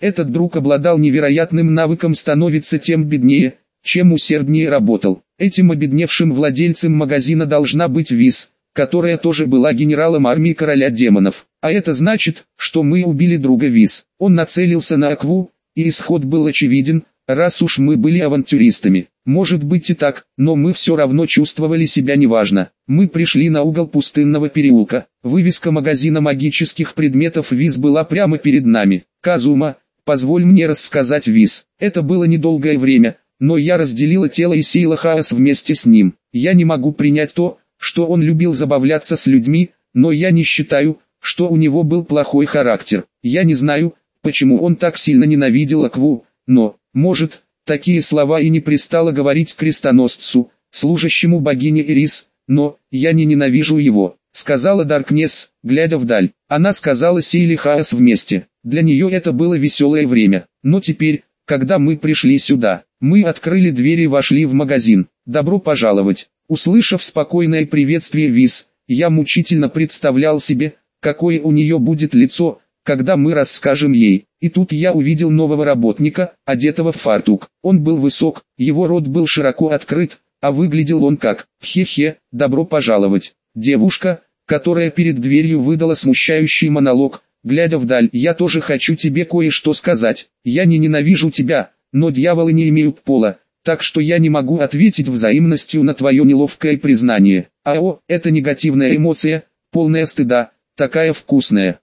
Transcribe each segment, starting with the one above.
Этот друг обладал невероятным навыком становиться тем беднее, чем усерднее работал. Этим обедневшим владельцем магазина должна быть Виз, которая тоже была генералом армии короля демонов. А это значит, что мы убили друга Виз. Он нацелился на Акву, и исход был очевиден, раз уж мы были авантюристами. Может быть и так, но мы все равно чувствовали себя неважно. Мы пришли на угол пустынного переулка. Вывеска магазина магических предметов Виз была прямо перед нами. «Казума, позволь мне рассказать Виз». Это было недолгое время, но я разделила тело и сеяла хаос вместе с ним. Я не могу принять то, что он любил забавляться с людьми, но я не считаю, что у него был плохой характер. Я не знаю, почему он так сильно ненавидел Акву, но, может, такие слова и не пристало говорить крестоносцу, служащему богине Ирис, но я не ненавижу его, сказала Даркнесс, глядя вдаль. Она сказала сеяли хаос вместе. Для нее это было веселое время. Но теперь, когда мы пришли сюда, мы открыли дверь и вошли в магазин. Добро пожаловать. Услышав спокойное приветствие Виз, я мучительно представлял себе, какое у нее будет лицо, когда мы расскажем ей. И тут я увидел нового работника, одетого в фартук. Он был высок, его рот был широко открыт, а выглядел он как «Хе-хе, добро пожаловать». Девушка, которая перед дверью выдала смущающий монолог, глядя вдаль: «Я тоже хочу тебе кое-что сказать. Я не ненавижу тебя, но дьяволы не имеют пола, так что я не могу ответить взаимностью на твое неловкое признание. АО, это негативная эмоция, полная стыда, такая вкусная.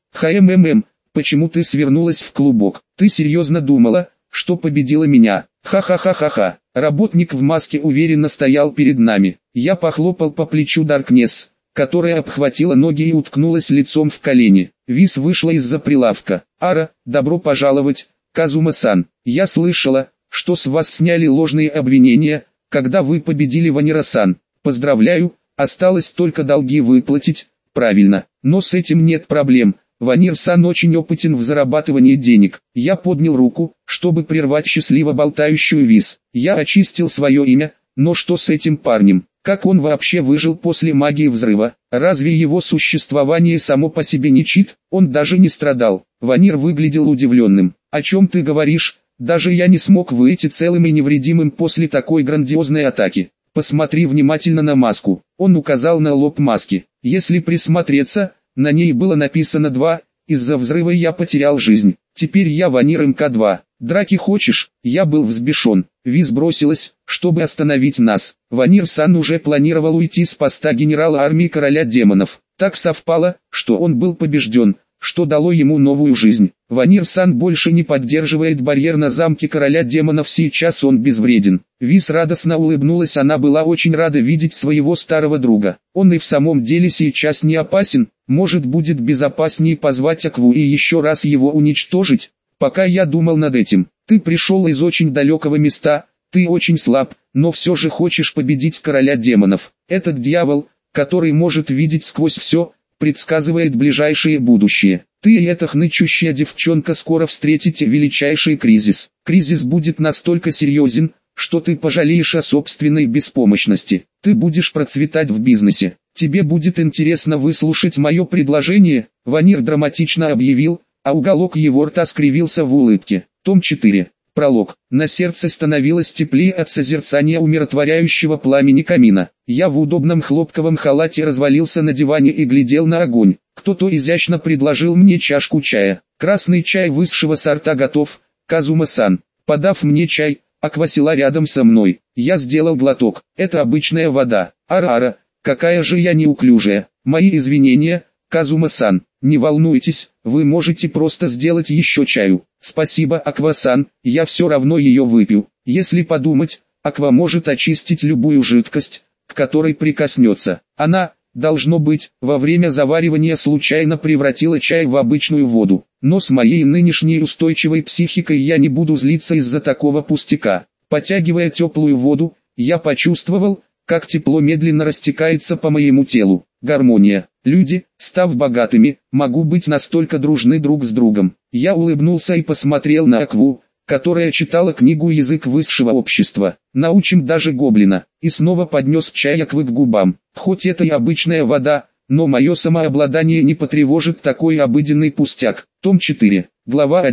Почему ты свернулась в клубок? Ты серьезно думала, что победила меня? Ха-ха-ха-ха-ха». Работник в маске уверенно стоял перед нами. Я похлопал по плечу Даркнесс, которая обхватила ноги и уткнулась лицом в колени. Виз вышла из-за прилавка. «Ара, добро пожаловать, Казума-сан. Я слышала, что с вас сняли ложные обвинения, когда вы победили Ванира-сан. Поздравляю, осталось только долги выплатить». «Правильно, но с этим нет проблем. Ванир-сан очень опытен в зарабатывании денег». Я поднял руку, чтобы прервать счастливо болтающую Виз. Я очистил свое имя, но что с этим парнем? Как он вообще выжил после магии взрыва? Разве его существование само по себе не чит? Он даже не страдал. Ванир выглядел удивленным. «О чем ты говоришь? Даже я не смог выйти целым и невредимым после такой грандиозной атаки. Посмотри внимательно на маску». Он указал на лоб маски. Если присмотреться, на ней было написано 2, из-за взрыва я потерял жизнь. Теперь я Ванир МК-2. Драки хочешь? Я был взбешен. Виз бросилась, чтобы остановить нас. Ванир-сан уже планировал уйти с поста генерала армии короля демонов. Так совпало, что он был побежден, что дало ему новую жизнь. Ванир-сан больше не поддерживает барьер на замке короля демонов, сейчас он безвреден. Виз радостно улыбнулась, она была очень рада видеть своего старого друга. Он и в самом деле сейчас не опасен, может будет безопаснее позвать Акву и еще раз его уничтожить. Пока я думал над этим, ты пришел из очень далекого места, ты очень слаб, но все же хочешь победить короля демонов. Этот дьявол, который может видеть сквозь все, предсказывает ближайшее будущее. Ты и эта хнычущая девчонка скоро встретите величайший кризис. Кризис будет настолько серьезен, что ты пожалеешь о собственной беспомощности. Ты будешь процветать в бизнесе. Тебе будет интересно выслушать мое предложение, Ванир драматично объявил, а уголок его рта скривился в улыбке. Том 4. Пролог. На сердце становилось теплее от созерцания умиротворяющего пламени камина. Я в удобном хлопковом халате развалился на диване и глядел на огонь. Кто-то изящно предложил мне чашку чая. «Красный чай высшего сорта готов, Казума-сан». Подав мне чай, Аква села рядом со мной. Я сделал глоток. Это обычная вода. Ара-ара, какая же я неуклюжая. Мои извинения, Казума-сан. Не волнуйтесь, вы можете просто сделать еще чаю. Спасибо, Аква-сан, я все равно ее выпью. Если подумать, Аква может очистить любую жидкость, к которой прикоснется. Она, должно быть, во время заваривания случайно превратила чай в обычную воду. Но с моей нынешней устойчивой психикой я не буду злиться из-за такого пустяка. Потягивая теплую воду, я почувствовал, как тепло медленно растекается по моему телу. Гармония. Люди, став богатыми, могут быть настолько дружны друг с другом. Я улыбнулся и посмотрел на Акву, которая читала книгу «Язык высшего общества». Научим даже гоблина. И снова поднес чай Аквы к губам. Хоть это и обычная вода, но мое самообладание не потревожит такой обыденный пустяк. Том 4. Глава 1.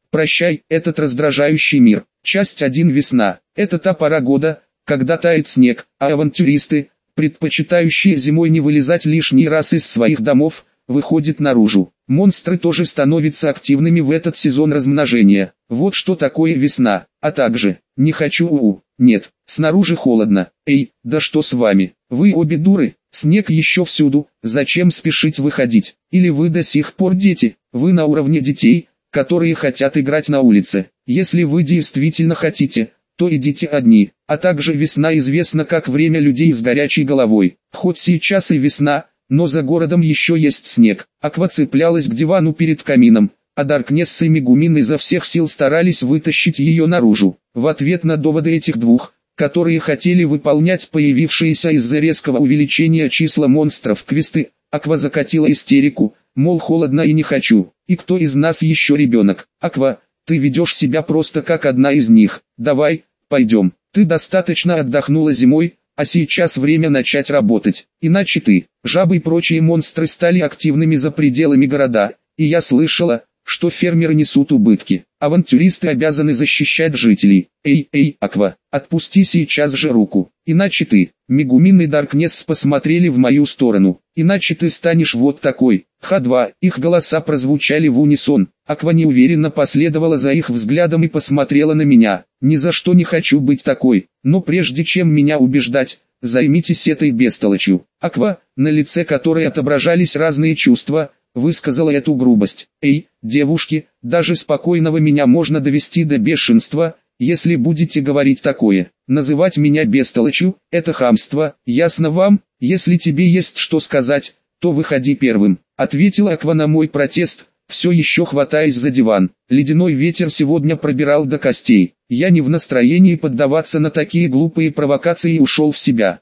Прощай, этот раздражающий мир. Часть 1. Весна. Это та пора года, когда тает снег, а авантюристы, предпочитающие зимой не вылезать лишний раз из своих домов, выходят наружу. Монстры тоже становятся активными в этот сезон размножения. Вот что такое весна. А также, не хочу нет, снаружи холодно. Эй, да что с вами? Вы обе дуры, снег еще всюду, зачем спешить выходить? Или вы до сих пор дети? Вы на уровне детей, которые хотят играть на улице. Если вы действительно хотите, то идите одни. А также весна известна как время людей с горячей головой. Хоть сейчас и весна, но за городом еще есть снег. Аква цеплялась к дивану перед камином, а Даркнесс и Мегумин изо всех сил старались вытащить ее наружу. В ответ на доводы этих двух, которые хотели выполнять появившиеся из-за резкого увеличения числа монстров квесты, Аква закатила истерику, мол, холодно и не хочу. И кто из нас еще ребенок? Аква, ты ведешь себя просто как одна из них. Давай, пойдем. Ты достаточно отдохнула зимой, а сейчас время начать работать. Иначе ты, жабы и прочие монстры стали активными за пределами города, и я слышала, что фермеры несут убытки. Авантюристы обязаны защищать жителей. Эй, Аква, отпусти сейчас же руку. Иначе ты, Мегумин и Даркнесс посмотрели в мою сторону. Иначе ты станешь вот такой. Х2, их голоса прозвучали в унисон. Аква неуверенно последовала за их взглядом и посмотрела на меня. Ни за что не хочу быть такой, но прежде чем меня убеждать, займитесь этой бестолочью. Аква, на лице которой отображались разные чувства, высказала эту грубость. Эй, девушки, даже спокойного меня можно довести до бешенства, если будете говорить такое. Называть меня бестолочью – это хамство, ясно вам? Если тебе есть что сказать, то выходи первым. Ответила Аква на мой протест, все еще хватаясь за диван. Ледяной ветер сегодня пробирал до костей. Я не в настроении поддаваться на такие глупые провокации и ушел в себя.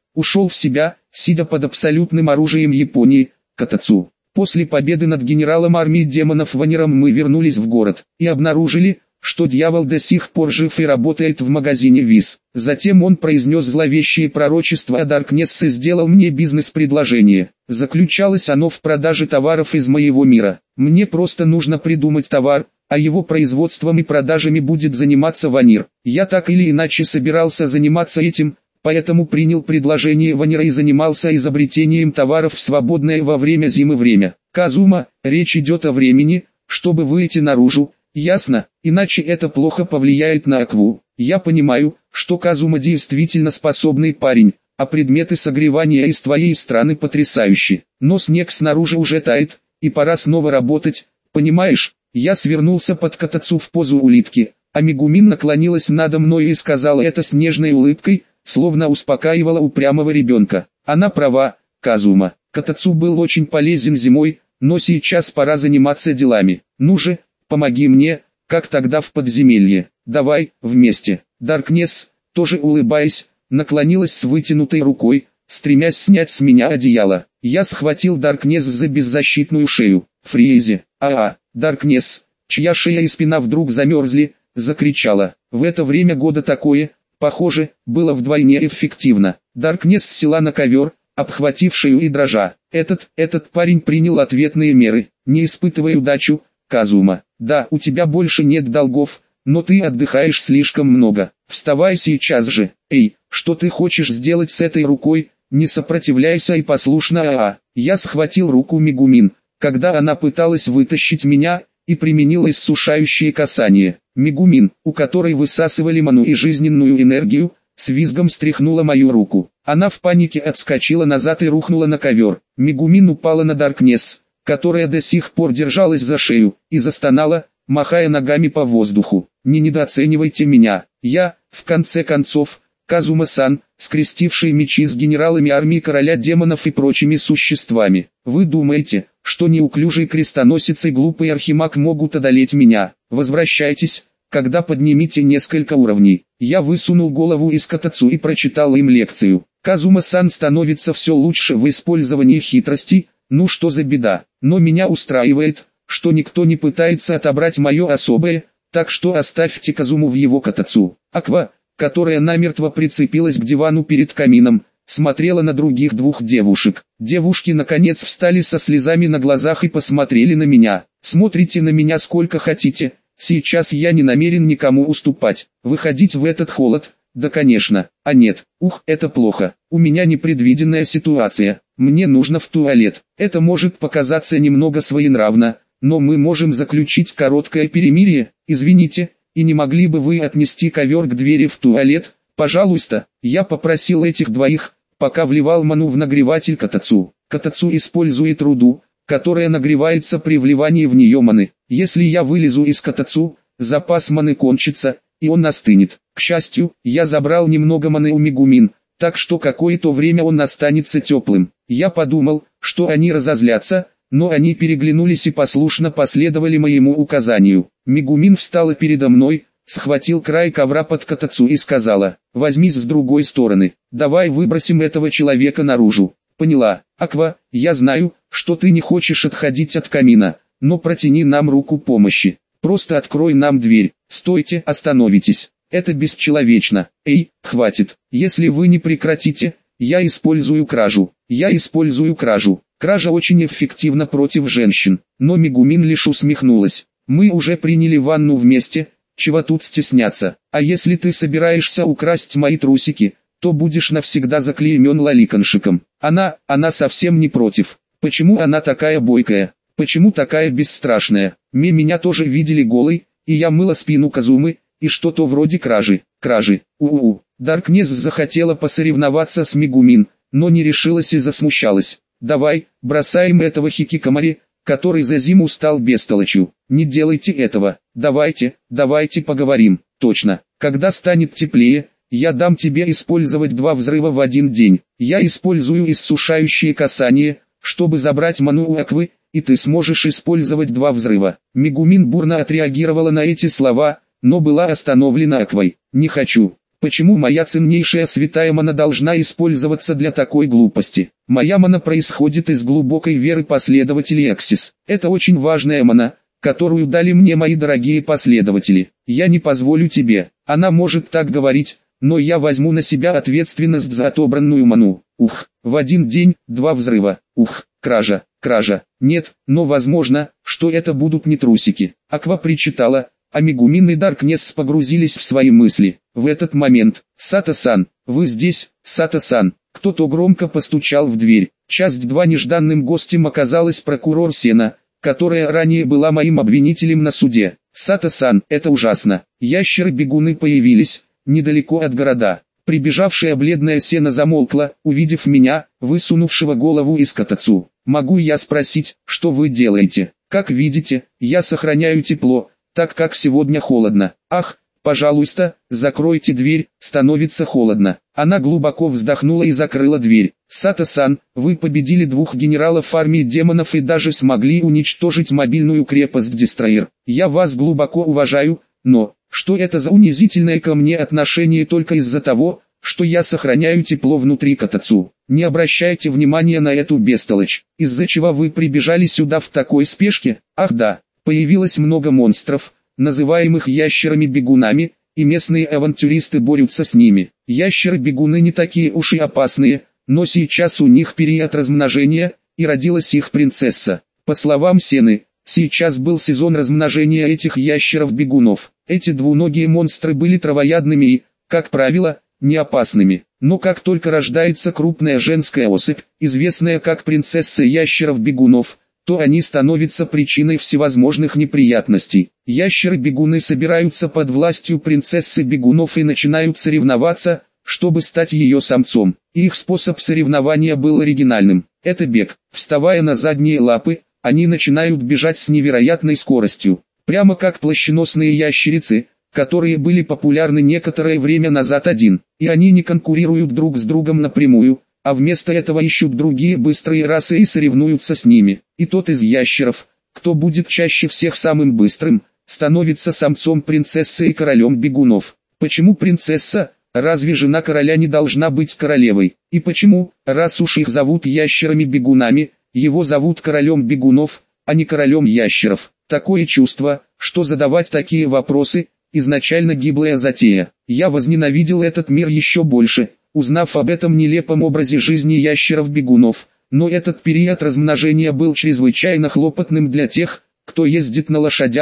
Сидя под абсолютным оружием Японии, Катацу. После победы над генералом армии демонов Ванером мы вернулись в город и обнаружили, что дьявол до сих пор жив и работает в магазине ВИЗ. Затем он произнес зловещие пророчества, а Даркнесс сделал мне бизнес-предложение. Заключалось оно в продаже товаров из моего мира. Мне просто нужно придумать товар, а его производством и продажами будет заниматься Ванир. Я так или иначе собирался заниматься этим, поэтому принял предложение Ванира и занимался изобретением товаров в свободное во время зимы время. Казума, речь идет о времени, чтобы выйти наружу, ясно, иначе это плохо повлияет на Акву. Я понимаю, что Казума действительно способный парень, а предметы согревания из твоей страны потрясающие. Но снег снаружи уже тает, и пора снова работать, понимаешь? Я свернулся под Катацу в позу улитки, а Мегумин наклонилась надо мной и сказала это с нежной улыбкой, словно успокаивала упрямого ребенка. Она права, Казума. Катацу был очень полезен зимой, но сейчас пора заниматься делами. Ну же, помоги мне, как тогда в подземелье. Давай, вместе. Даркнесс, тоже улыбаясь, наклонилась с вытянутой рукой, стремясь снять с меня одеяло. Я схватил Даркнесс за беззащитную шею. Фризи, Даркнесс, чья шея и спина вдруг замерзли, закричала. В это время года такое, похоже, было вдвойне эффективно. Даркнесс села на ковер, обхватив шею и дрожа. Этот парень принял ответные меры. Не испытывай удачу, Казума. Да, у тебя больше нет долгов, но ты отдыхаешь слишком много. Вставай сейчас же. Эй, что ты хочешь сделать с этой рукой? Не сопротивляйся и послушно. Я схватил руку Мегумин, когда она пыталась вытащить меня, и применил иссушающее касание. Мегумин, у которой высасывали ману и жизненную энергию, с визгом стряхнула мою руку. Она в панике отскочила назад и рухнула на ковер. Мегумин упала на Даркнесс, которая до сих пор держалась за шею, и застонала, махая ногами по воздуху. Не недооценивайте меня. Я, в конце концов, Казума-сан, скрестивший мечи с генералами армии короля демонов и прочими существами. Вы думаете, что неуклюжий крестоносец и глупый архимаг могут одолеть меня? Возвращайтесь, когда поднимите несколько уровней. Я высунул голову из Катацу и прочитал им лекцию. Казума-сан становится все лучше в использовании хитрости. Ну что за беда? Но меня устраивает, что никто не пытается отобрать мое особое, так что оставьте Казуму в его Катацу. Аква, которая намертво прицепилась к дивану перед камином, смотрела на других двух девушек. Девушки наконец встали со слезами на глазах и посмотрели на меня. Смотрите на меня сколько хотите, Сейчас я не намерен никому уступать. Выходить в этот холод? Да конечно. А нет, это плохо. У меня непредвиденная ситуация. Мне нужно в туалет. Это может показаться немного своенравно, но мы можем заключить короткое перемирие. Извините, и не могли бы вы отнести ковер к двери в туалет? Пожалуйста. Я попросил этих двоих, пока вливал ману в нагреватель катацу. Катацу использует руду, которая нагревается при вливании в нее маны. Если я вылезу из катацу, запас маны кончится, и он остынет. К счастью, я забрал немного маны у Мегумин, так что какое-то время он останется теплым. Я подумал, что они разозлятся, но они переглянулись и послушно последовали моему указанию. Мегумин встала передо мной, схватил край ковра под катацу и сказала: «Возьмись с другой стороны, давай выбросим этого человека наружу». «Поняла, Аква, я знаю, что ты не хочешь отходить от камина, но протяни нам руку помощи. Просто открой нам дверь. Стойте, остановитесь. Это бесчеловечно. Эй, хватит. Если вы не прекратите, я использую кражу. Я использую кражу». Кража очень эффективна против женщин. Но Мегумин лишь усмехнулась. «Мы уже приняли ванну вместе, чего тут стесняться? А если ты собираешься украсть мои трусики, то будешь навсегда заклеймен лоликоншиком». Она совсем не против. Почему она такая бойкая? Почему такая бесстрашная? Меня тоже видели голой, и я мыла спину Казумы, и что-то вроде кражи. Даркнесс захотела посоревноваться с Мегумин, но не решилась и засмущалась. «Давай, бросаем этого хикикамари, который за зиму стал бестолочью. Не делайте этого. Давайте поговорим. Точно. Когда станет теплее, я дам тебе использовать 2 взрыва в один день. Я использую иссушающее касание, чтобы забрать ману у Аквы, и ты сможешь использовать 2 взрыва». Мегумин бурно отреагировала на эти слова, но была остановлена Аквой. «Не хочу. Почему моя ценнейшая святая мана должна использоваться для такой глупости? Моя мана происходит из глубокой веры последователей Аксис. Это очень важная мана, которую дали мне мои дорогие последователи. Я не позволю тебе». Она может так говорить, но я возьму на себя ответственность за отобранную ману. В один день 2 взрыва. Кража. Нет, но возможно, что это будут не трусики. Аква причитала, а Мегумин и Даркнесс погрузились в свои мысли. В этот момент: «Сато-сан, вы здесь, Сато-сан?» Кто-то громко постучал в дверь. Часть 2. Нежданным гостем оказалась прокурор Сена, которая ранее была моим обвинителем на суде. «Сато-сан, это ужасно. Ящеры-бегуны появились недалеко от города». Прибежавшая бледная Сена замолкла, увидев меня, высунувшего голову из катацу. «Могу я спросить, что вы делаете?» «Как видите, я сохраняю тепло, так как сегодня холодно». «Ах, пожалуйста, закройте дверь, становится холодно». Она глубоко вздохнула и закрыла дверь. «Сато-сан, вы победили 2 генералов армии демонов и даже смогли уничтожить мобильную крепость Дестройер. Я вас глубоко уважаю, но... что это за унизительное ко мне отношение только из-за того, что я сохраняю тепло внутри катацу? Не обращайте внимания на эту бестолочь. Из-за чего вы прибежали сюда в такой спешке? Ах да, появилось много монстров, называемых ящерами-бегунами, и местные авантюристы борются с ними. Ящеры-бегуны не такие уж и опасные, но сейчас у них период размножения, и родилась их принцесса. По словам Сены, сейчас был сезон размножения этих ящеров-бегунов. Эти двуногие монстры были травоядными и, как правило, не опасными. Но как только рождается крупная женская особь, известная как принцесса ящеров-бегунов, то они становятся причиной всевозможных неприятностей. Ящеры-бегуны собираются под властью принцессы бегунов и начинают соревноваться, чтобы стать ее самцом. Их способ соревнования был оригинальным. Это бег. Вставая на задние лапы, они начинают бежать с невероятной скоростью. Прямо как плащеносные ящерицы, которые были популярны некоторое время назад. И они не конкурируют друг с другом напрямую, а вместо этого ищут другие быстрые расы и соревнуются с ними. И тот из ящеров, кто будет чаще всех самым быстрым, становится самцом принцессы и королем бегунов. Почему принцесса? Разве жена короля не должна быть королевой? И почему, раз уж их зовут ящерами-бегунами, его зовут королем бегунов, а не королем ящеров? Такое чувство, что задавать такие вопросы – изначально гиблая затея. Я возненавидел этот мир еще больше, узнав об этом нелепом образе жизни ящеров-бегунов, но этот период размножения был чрезвычайно хлопотным для тех, кто ездит на лошадях,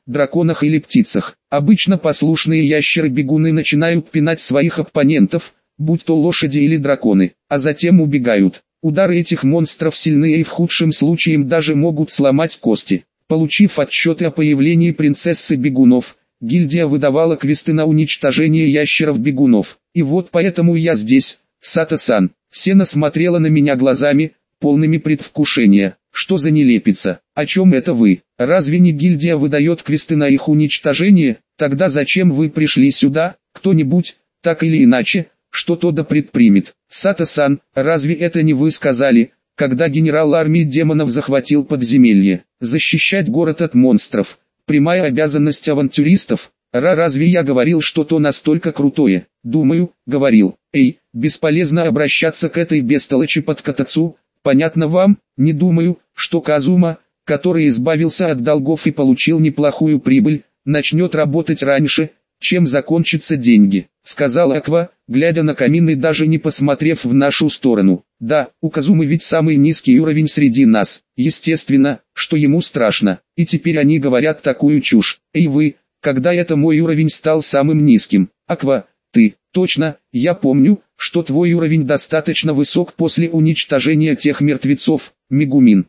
драконах или птицах. Обычно послушные ящеры-бегуны начинают пинать своих оппонентов, будь то лошади или драконы, а затем убегают. Удары этих монстров сильные и в худшем случае им даже могут сломать кости. Получив отчеты о появлении принцессы бегунов, гильдия выдавала квесты на уничтожение ящеров-бегунов. И вот поэтому я здесь, Сато-сан. Сена смотрела на меня глазами, полными предвкушения. Что за нелепица? О чем это вы? Разве не гильдия выдает квесты на их уничтожение? Тогда зачем вы пришли сюда? Кто-нибудь, так или иначе, что-то да предпримет. Сато-сан, разве это не вы сказали, когда генерал армии демонов захватил подземелье? Защищать город от монстров. Прямая обязанность авантюристов. Разве я говорил что-то настолько крутое? Думаю, говорил. Эй, бесполезно обращаться к этой бестолочи под Катацу. Понятно вам? Не думаю, что Казума, который избавился от долгов и получил неплохую прибыль, начнет работать раньше, чем закончатся деньги, сказал Аква, глядя на камин и даже не посмотрев в нашу сторону. Да, у Казумы ведь самый низкий уровень среди нас. Естественно, что ему страшно. И теперь они говорят такую чушь. Эй вы, когда это мой уровень стал самым низким? Аква, ты, точно, я помню, что твой уровень достаточно высок после уничтожения тех мертвецов. Мегумин,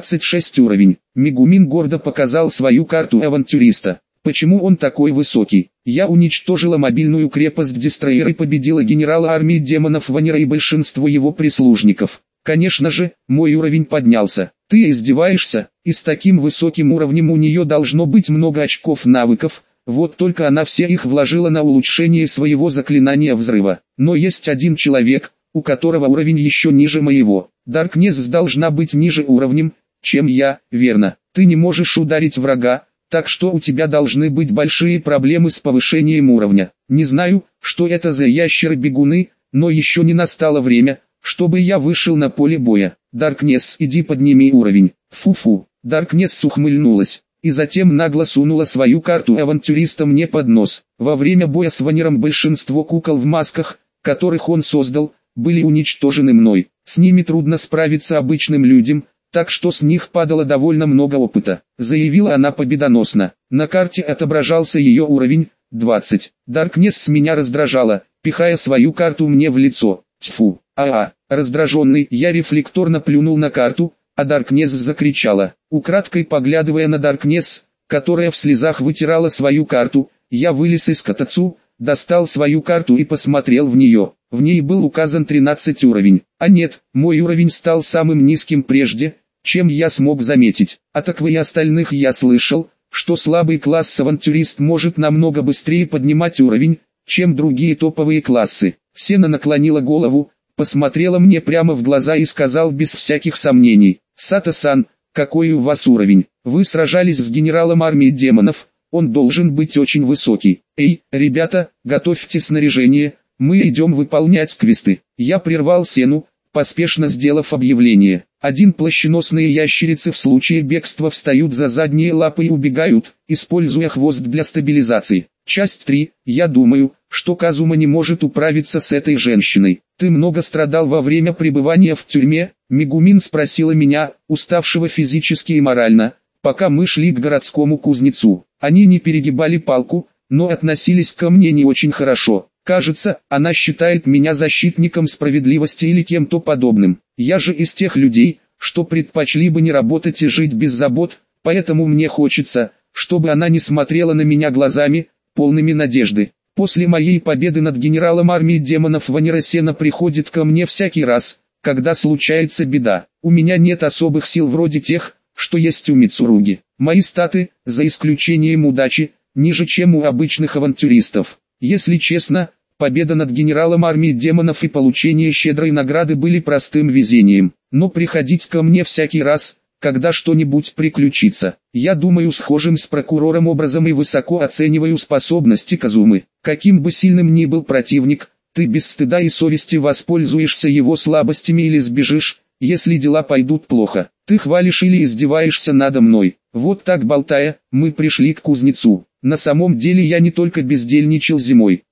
26 уровень. Мегумин гордо показал свою карту авантюриста. Почему он такой высокий? Я уничтожила мобильную крепость Дестройер и победила генерала армии демонов Ванера и большинство его прислужников. Конечно же, мой уровень поднялся. Ты издеваешься? И с таким высоким уровнем у нее должно быть много очков навыков, вот только она все их вложила на улучшение своего заклинания взрыва. Но есть один человек, у которого уровень еще ниже моего. Даркнесс должна быть ниже уровнем, чем я, верно? Ты не можешь ударить врага, так что у тебя должны быть большие проблемы с повышением уровня. Не знаю, что это за ящеры-бегуны, но еще не настало время, чтобы я вышел на поле боя. Даркнесс, иди подними уровень. Фу-фу. Даркнесс ухмыльнулась, и затем нагло сунула свою карту авантюриста мне под нос. Во время боя с Ванером большинство кукол в масках, которых он создал, были уничтожены мной. С ними трудно справиться обычным людям, так что с них падало довольно много опыта. Заявила она победоносно. На карте отображался ее уровень, 20. Даркнесс меня раздражала, пихая свою карту мне в лицо. Тьфу. Раздраженный, я рефлекторно плюнул на карту, а Даркнесс закричала. Украдкой поглядывая на Даркнесс, которая в слезах вытирала свою карту, я вылез из Катацу, достал свою карту и посмотрел в нее. В ней был указан 13 уровень. А нет, мой уровень стал самым низким прежде, чем я смог заметить. От Аквы и остальных я слышал, что слабый класс авантюрист может намного быстрее поднимать уровень, чем другие топовые классы. Сена наклонила голову, посмотрела мне прямо в глаза и сказал без всяких сомнений: «Сато-сан, какой у вас уровень? Вы сражались с генералом армии демонов, он должен быть очень высокий. Эй, ребята, готовьте снаряжение, мы идем выполнять квесты». Я прервал Сену, поспешно сделав объявление. Один плащеносные ящерицы в случае бегства встают за задние лапы и убегают, используя хвост для стабилизации. Часть 3. Я думаю, что Казума не может управиться с этой женщиной. Ты много страдал во время пребывания в тюрьме? Мегумин спросила меня, уставшего физически и морально, пока мы шли к городскому кузнецу. Они не перегибали палку, но относились ко мне не очень хорошо. Кажется, она считает меня защитником справедливости или кем-то подобным. Я же из тех людей, что предпочли бы не работать и жить без забот, поэтому мне хочется, чтобы она не смотрела на меня глазами, полными надежды. После моей победы над генералом армии демонов Ванера Сена приходит ко мне всякий раз, когда случается беда. У меня нет особых сил вроде тех, что есть у Мицуруги. Мои статы, за исключением удачи, ниже, чем у обычных авантюристов. Если честно, победа над генералом армии демонов и получение щедрой награды были простым везением. Но приходить ко мне всякий раз, когда что-нибудь приключится, я думаю схожим с прокурором образом и высоко оцениваю способности Казумы. Каким бы сильным ни был противник, ты без стыда и совести воспользуешься его слабостями или сбежишь, если дела пойдут плохо. Ты хвалишь или издеваешься надо мной. Вот так болтая, мы пришли к кузнецу. На самом деле я не только бездельничал зимой.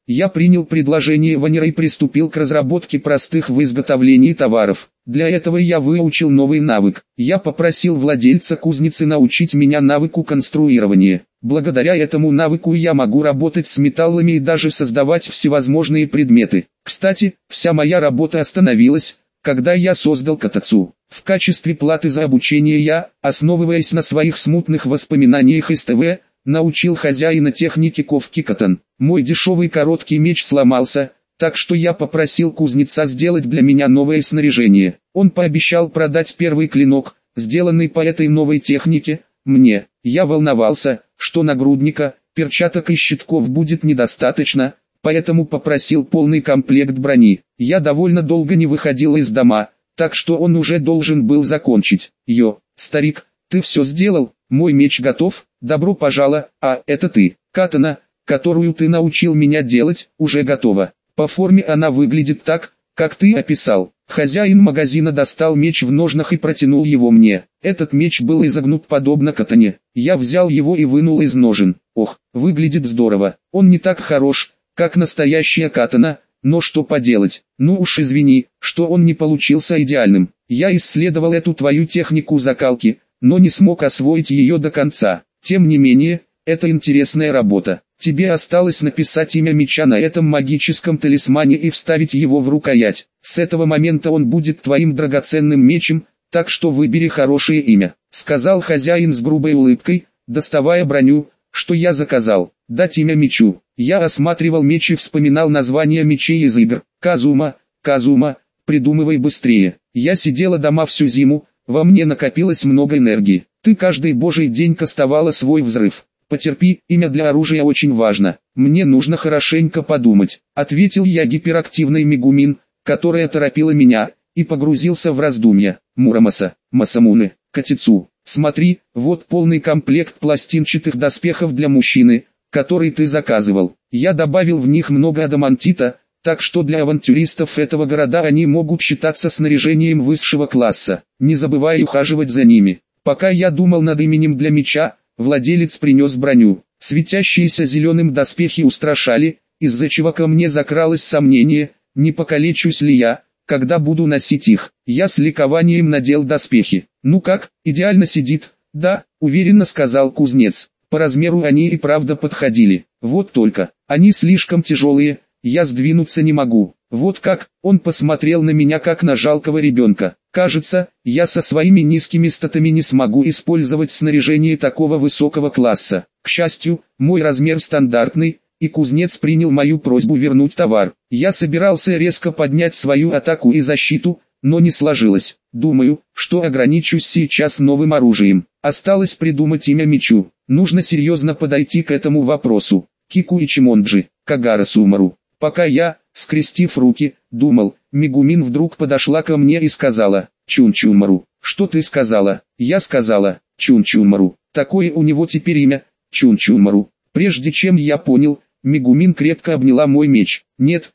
Я принял предложение Ванера и приступил к разработке простых в изготовлении товаров. Для этого я выучил новый навык. Я попросил владельца кузницы научить меня навыку конструирования. Благодаря этому навыку я могу работать с металлами и даже создавать всевозможные предметы. Кстати, вся моя работа остановилась, когда я создал катацу. В качестве платы за обучение я, основываясь на своих смутных воспоминаниях из ТВ, научил хозяина технике ковки катан. Мой дешевый короткий меч сломался, так что я попросил кузнеца сделать для меня новое снаряжение. Он пообещал продать первый клинок, сделанный по этой новой технике, мне. Я волновался, что нагрудника, перчаток и щитков будет недостаточно, поэтому попросил полный комплект брони. Я довольно долго не выходил из дома, так что он уже должен был закончить. Старик, ты все сделал? Мой меч готов? Добро пожаловать, это ты. Катана, которую ты научил меня делать, уже готова. По форме она выглядит так, как ты описал. Хозяин магазина достал меч в ножнах и протянул его мне. Этот меч был изогнут подобно катане. Я взял его и вынул из ножен. Ох, выглядит здорово. Он не так хорош, как настоящая катана, но что поделать. Ну уж извини, что он не получился идеальным. Я исследовал эту твою технику закалки, но не смог освоить ее до конца. Тем не менее, это интересная работа. Тебе осталось написать имя меча на этом магическом талисмане и вставить его в рукоять. С этого момента он будет твоим драгоценным мечем, так что выбери хорошее имя», — сказал хозяин с грубой улыбкой, доставая броню, что я заказал. «Дать имя мечу». Я осматривал меч и вспоминал названия мечей из игр. Казума, придумывай быстрее. Я сидела дома всю зиму, во мне накопилось много энергии. Ты каждый божий день кастовала свой взрыв. «Потерпи, имя для оружия очень важно. Мне нужно хорошенько подумать», — ответил я гиперактивной Мегумин, которая торопила меня, и погрузился в раздумья. «Мурамаса, Масамуне, Катицу, смотри, вот полный комплект пластинчатых доспехов для мужчины, который ты заказывал. Я добавил в них много адамантита, так что для авантюристов этого города они могут считаться снаряжением высшего класса. Не забывай ухаживать за ними». Пока я думал над именем для меча, владелец принес броню. Светящиеся зеленым доспехи устрашали, из-за чего ко мне закралось сомнение, не покалечусь ли я, когда буду носить их. Я с ликованием надел доспехи. «Ну как, идеально сидит?» «Да», — уверенно сказал кузнец. По размеру они и правда подходили. Вот только, они слишком тяжелые, я сдвинуться не могу. «Вот как?» — он посмотрел на меня как на жалкого ребенка. «Кажется, я со своими низкими статами не смогу использовать снаряжение такого высокого класса». К счастью, мой размер стандартный, и кузнец принял мою просьбу вернуть товар. Я собирался резко поднять свою атаку и защиту, но не сложилось. Думаю, что ограничусь сейчас новым оружием. Осталось придумать имя мечу. Нужно серьезно подойти к этому вопросу. Кику Ичимонджи, Кагара Сумару. Пока я, скрестив руки, думал, Мегумин вдруг подошла ко мне и сказала: «Чунчунмару». «Что ты сказала?» «Я сказала, Чунчунмару. Такое у него теперь имя, Чунчунмару». Прежде чем я понял, Мегумин крепко обняла мой меч. «Нет,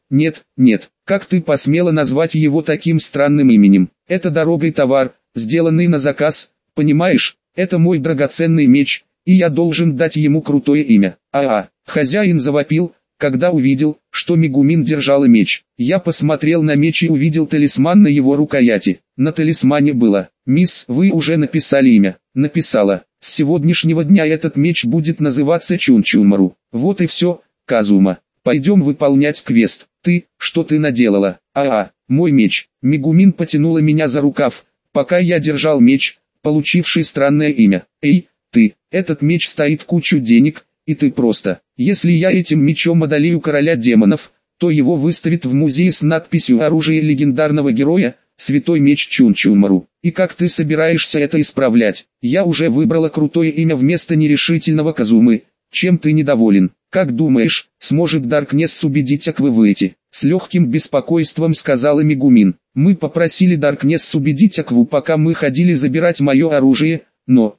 как ты посмела назвать его таким странным именем? Это дорогой товар, сделанный на заказ, понимаешь? Это мой драгоценный меч, и я должен дать ему крутое имя». Хозяин завопил, когда увидел, что Мегумин держала меч. Я посмотрел на меч и увидел талисман на его рукояти. На талисмане было: «Мисс, вы уже написали имя». «Написала. С сегодняшнего дня этот меч будет называться Чунчунмару». «Вот и все, Казума. Пойдем выполнять квест». Что ты наделала?» Мой меч». Мегумин потянула меня за рукав, пока я держал меч, получивший странное имя. «Эй, ты, этот меч стоит кучу денег, и ты просто... Если я этим мечом одолею короля демонов, то его выставят в музее с надписью «Оружие легендарного героя, святой меч Чунчунмару». И как ты собираешься это исправлять? Я уже выбрала крутое имя вместо нерешительного Казумы. Чем ты недоволен? Как думаешь, сможет Даркнесс убедить Акву выйти?» С легким беспокойством сказала Мегумин. «Мы попросили Даркнесс убедить Акву, пока мы ходили забирать мое оружие, но...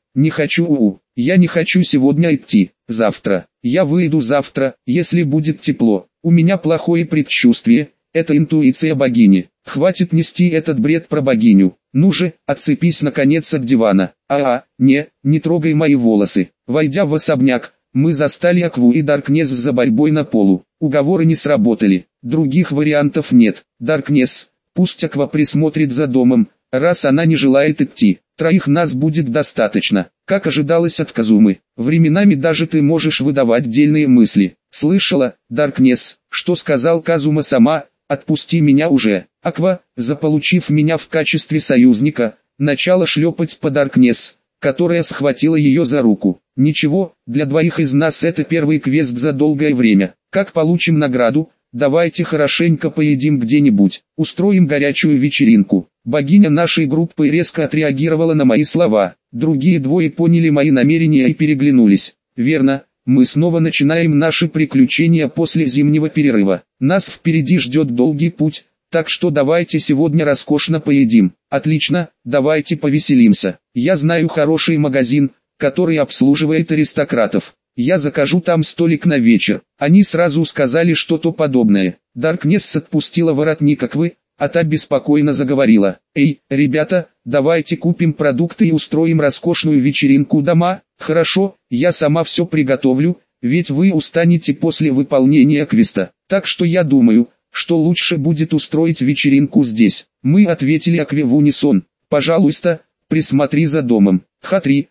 Я не хочу сегодня идти. Завтра. Я выйду завтра, если будет тепло. У меня плохое предчувствие, это интуиция богини. Хватит нести этот бред про богиню. Ну же, отцепись наконец от дивана». Не трогай мои волосы». Войдя в особняк, мы застали Акву и Даркнесс за борьбой на полу. уговоры не сработали, других вариантов нет. Даркнесс, пусть Аква присмотрит за домом, раз она не желает идти. Троих нас будет достаточно, как ожидалось от Казумы. Временами даже ты можешь выдавать дельные мысли. Слышала, Даркнесс, что сказал Казума сама, отпусти меня уже. Аква, заполучив меня в качестве союзника, начала шлепать по Даркнесс, которая схватила ее за руку. Ничего, для двоих из нас это первый квест за долгое время. Как получим награду? Давайте хорошенько поедим где-нибудь, устроим горячую вечеринку. Богиня нашей группы резко отреагировала на мои слова. Другие двое поняли мои намерения и переглянулись. Верно, мы снова начинаем наши приключения после зимнего перерыва. Нас впереди ждет долгий путь, так что давайте сегодня роскошно поедим. Отлично, давайте повеселимся. Я знаю хороший магазин, который обслуживает аристократов. Я закажу там столик на вечер. Они сразу сказали что-то подобное. Даркнесс отпустила воротник Аквы, а та беспокойно заговорила. Эй, ребята, давайте купим продукты и устроим роскошную вечеринку дома. Хорошо, я сама все приготовлю, ведь вы устанете после выполнения квеста. Так что я думаю, что лучше будет устроить вечеринку здесь. Мы ответили Акве в унисон. Пожалуйста, присмотри за домом. Ха-3,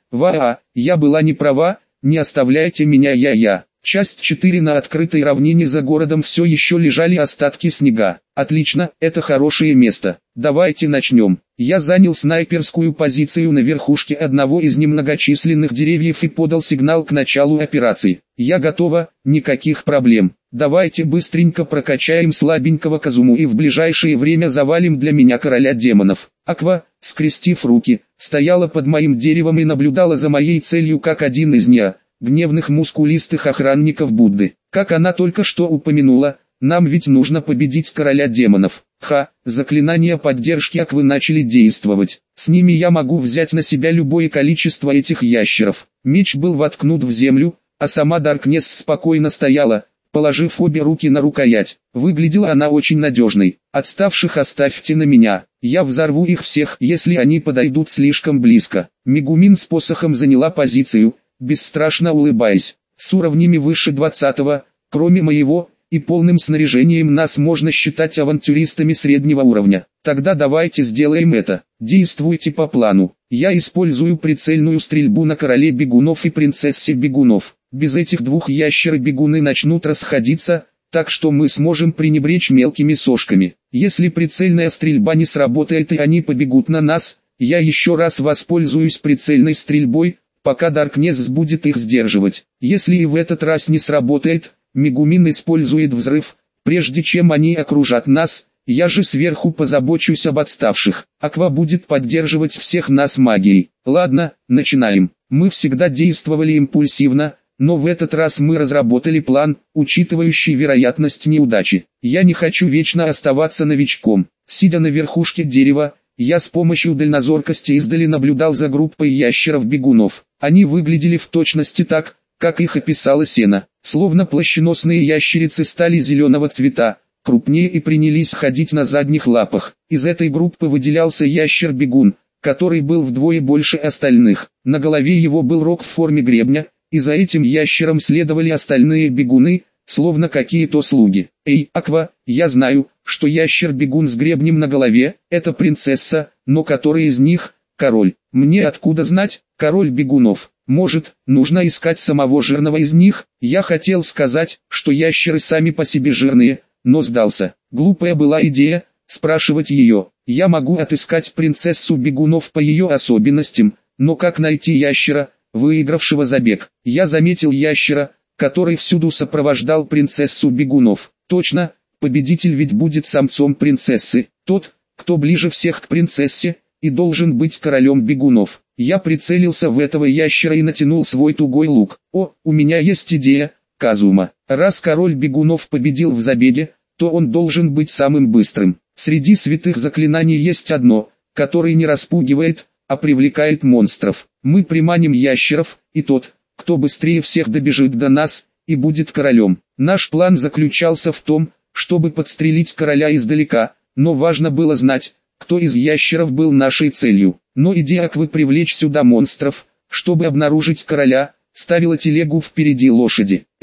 я была не права. Не оставляйте меня, я. Часть 4. На открытой равнине за городом все еще лежали остатки снега. Отлично, это хорошее место. Давайте начнем. Я занял снайперскую позицию на верхушке одного из немногочисленных деревьев и подал сигнал к началу операции. Я готова, никаких проблем. Давайте быстренько прокачаем слабенького Казуму и в ближайшее время завалим для меня короля демонов. Аква, скрестив руки, стояла под моим деревом и наблюдала за моей целью как один из гневных мускулистых охранников Будды. Как она только что упомянула, нам ведь нужно победить короля демонов. Заклинания поддержки Аквы начали действовать. С ними я могу взять на себя любое количество этих ящеров. Меч был воткнут в землю, а сама Даркнесс спокойно стояла, положив обе руки на рукоять. Выглядела она очень надежной. Отставших оставьте на меня. Я взорву их всех, если они подойдут слишком близко. Мегумин с посохом заняла позицию, бесстрашно улыбаясь. С уровнями выше 20-го, кроме моего, и полным снаряжением нас можно считать авантюристами среднего уровня. Тогда давайте сделаем это. Действуйте по плану. Я использую прицельную стрельбу на короле бегунов и принцессе бегунов. Без этих двух ящеры-бегуны начнут расходиться, так что мы сможем пренебречь мелкими сошками. Если прицельная стрельба не сработает и они побегут на нас, я еще раз воспользуюсь прицельной стрельбой, пока Даркнесс будет их сдерживать. Если и в этот раз не сработает, Мегумин использует взрыв, прежде чем они окружат нас, я же сверху позабочусь об отставших. Аква будет поддерживать всех нас магией. Ладно, начинаем. Мы всегда действовали импульсивно, но в этот раз мы разработали план, учитывающий вероятность неудачи. Я не хочу вечно оставаться новичком. Сидя на верхушке дерева, я с помощью дальнозоркости издали наблюдал за группой ящеров-бегунов. Они выглядели в точности так, как их описала Сена. Словно плащеносные ящерицы стали зеленого цвета, крупнее и принялись ходить на задних лапах. Из этой группы выделялся ящер-бегун, который был вдвое больше остальных. На голове его был рог в форме гребня, и за этим ящером следовали остальные бегуны, словно какие-то слуги. Эй, Аква, я знаю, что ящер-бегун с гребнем на голове – это принцесса, но который из них – король? Мне откуда знать, король бегунов? Может, нужно искать самого жирного из них? Я хотел сказать, что ящеры сами по себе жирные, но сдался. Глупая была идея спрашивать ее. Я могу отыскать принцессу бегунов по ее особенностям, но как найти ящера, выигравшего забег? Я заметил ящера, который всюду сопровождал принцессу бегунов. Точно, победитель ведь будет самцом принцессы. Тот, кто ближе всех к принцессе, и должен быть королем бегунов. Я прицелился в этого ящера и натянул свой тугой лук. О, у меня есть идея, Казума. Раз король бегунов победил в забеге, то он должен быть самым быстрым. Среди святых заклинаний есть одно, которое не распугивает, а привлекает монстров. Мы приманим ящеров, и тот, кто быстрее всех добежит до нас, и будет королем. Наш план заключался в том, чтобы подстрелить короля издалека, но важно было знать, кто из ящеров был нашей целью. Но идея Аквы привлечь сюда монстров, чтобы обнаружить короля, ставила телегу впереди лошади. Эй,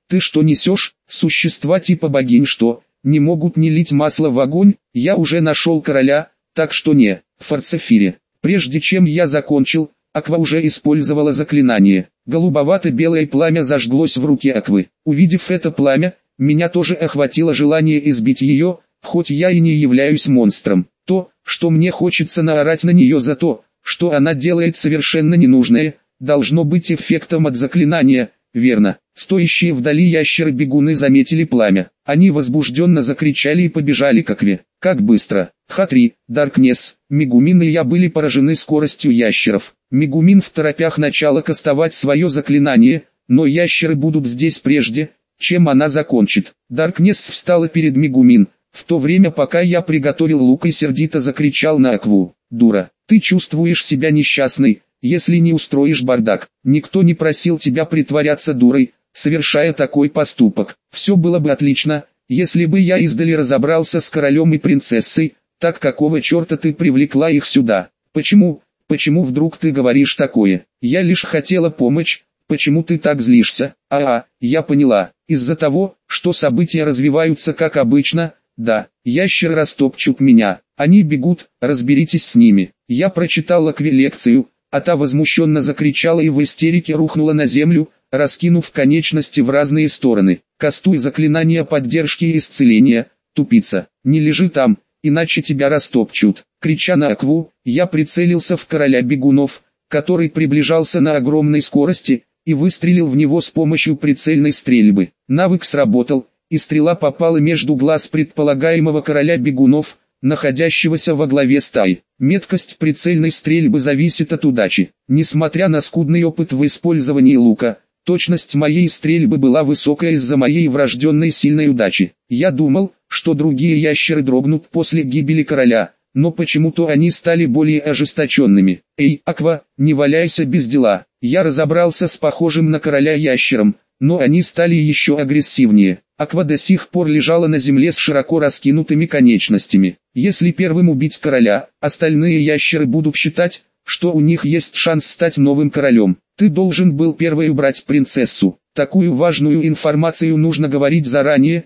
Ты что несешь? Существа типа богинь что, не могут не лить масло в огонь? Я уже нашел короля, так что не, Фарцефире. Прежде чем я закончил, Аква уже использовала заклинание. Голубовато-белое пламя зажглось в руке Аквы. Увидев это пламя, меня тоже охватило желание избить ее, хоть я и не являюсь монстром. То, что мне хочется наорать на нее за то, что она делает совершенно ненужное, должно быть эффектом от заклинания, верно. Стоящие вдали ящеры-бегуны заметили пламя. Они возбужденно закричали и побежали к Акве. Как быстро! Х3, Даркнесс, Мегумин и я были поражены скоростью ящеров. Мегумин второпях начала кастовать свое заклинание, но ящеры будут здесь прежде, чем она закончит. Даркнесс встала перед Мегумин, в то время пока я приготовил лук и сердито закричал на Акву. «Дура, ты чувствуешь себя несчастной, если не устроишь бардак. Никто не просил тебя притворяться дурой, совершая такой поступок. Все было бы отлично, если бы я издали разобрался с королем и принцессой, так какого черта ты привлекла их сюда? Почему вдруг ты говоришь такое? Я лишь хотела помочь, почему ты так злишься? Я поняла, из-за того, что события развиваются как обычно, да, ящеры растопчут меня, они бегут, разберитесь с ними. Я прочитал Акве лекцию, а та возмущенно закричала и в истерике рухнула на землю, раскинув конечности в разные стороны. Кастуй заклинание поддержки и исцеления, тупица, не лежи там, иначе тебя растопчут. Крича на Акву, я прицелился в короля бегунов, который приближался на огромной скорости, и выстрелил в него с помощью прицельной стрельбы. Навык сработал, и стрела попала между глаз предполагаемого короля бегунов, находящегося во главе стаи. Меткость прицельной стрельбы зависит от удачи. Несмотря на скудный опыт в использовании лука, точность моей стрельбы была высокая из-за моей врожденной сильной удачи. Я думал, что другие ящеры дрогнут после гибели короля, но почему-то они стали более ожесточенными. Эй, Аква, не валяйся без дела. Я разобрался с похожим на короля ящером, но они стали еще агрессивнее. Аква до сих пор лежала на земле с широко раскинутыми конечностями. Если первым убить короля, остальные ящеры будут считать, что у них есть шанс стать новым королем. Ты должен был первой убрать принцессу. Такую важную информацию нужно говорить заранее.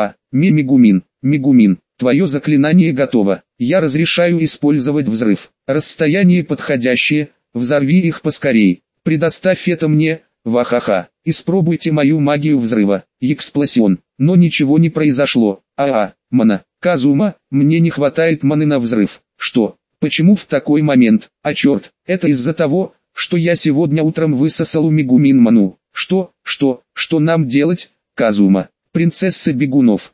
Мегумин, твое заклинание готово. Я разрешаю использовать взрыв. Расстояние подходящее, взорви их поскорей. Предоставь это мне, вахаха. Испробуйте мою магию взрыва. Эксплосион. Но ничего не произошло. Мана. Казума, мне не хватает маны на взрыв. Что? Почему в такой момент? Черт, это из-за того, что я сегодня утром высосал у Мегумин ману. Что нам делать, Казума? Принцесса бегунов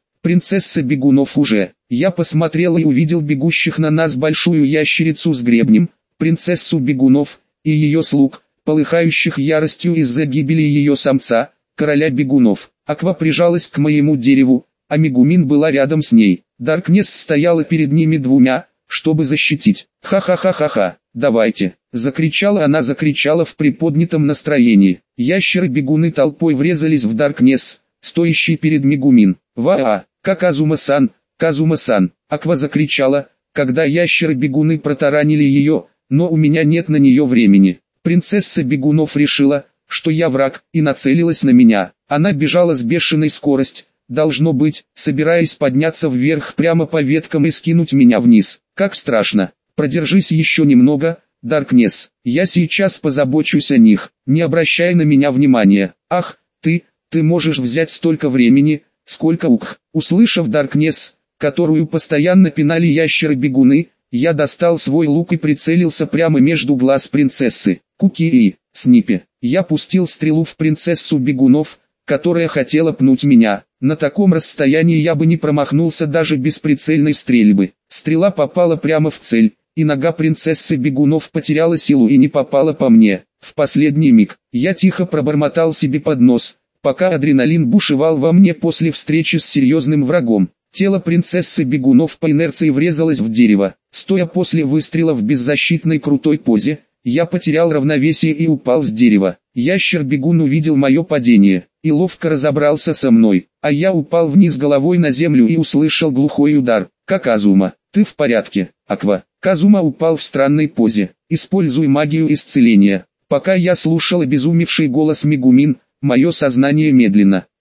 уже. Я посмотрел и увидел бегущих на нас большую ящерицу с гребнем, принцессу бегунов, и ее слуг, полыхающих яростью из-за гибели ее самца, короля бегунов. Аква прижалась к моему дереву, а Мегумин была рядом с ней. Даркнесс стояла перед ними двумя, чтобы защитить. Ха-ха-ха-ха-ха, давайте, закричала она в приподнятом настроении. Ящеры-бегуны толпой врезались в Даркнесс, стоящий перед Мегумин. Казума-сан, Аква закричала, когда ящеры-бегуны протаранили ее, но у меня нет на нее времени. Принцесса бегунов решила, что я враг, и нацелилась на меня. Она бежала с бешеной скоростью, должно быть, собираясь подняться вверх прямо по веткам и скинуть меня вниз. Как страшно. Продержись еще немного, Даркнесс. Я сейчас позабочусь о них. Не обращай на меня внимания. Ах, ты можешь взять столько времени, сколько ух. Услышав Даркнесс, которую постоянно пинали ящеры-бегуны, я достал свой лук и прицелился прямо между глаз принцессы. Куки-и, Снипи. Я пустил стрелу в принцессу бегунов, которая хотела пнуть меня. На таком расстоянии я бы не промахнулся даже без прицельной стрельбы. Стрела попала прямо в цель, и нога принцессы бегунов потеряла силу и не попала по мне. В последний миг, я тихо пробормотал себе под нос, пока адреналин бушевал во мне после встречи с серьезным врагом. Тело принцессы бегунов по инерции врезалось в дерево. Стоя после выстрела в беззащитной крутой позе, я потерял равновесие и упал с дерева. Ящер-бегун увидел мое падение и ловко разобрался со мной, а я упал вниз головой на землю и услышал глухой удар. Казума, ты в порядке? Аква. Казума упал в странной позе. Используй магию исцеления. Пока я слушал обезумевший голос Мегумин, мое сознание медленно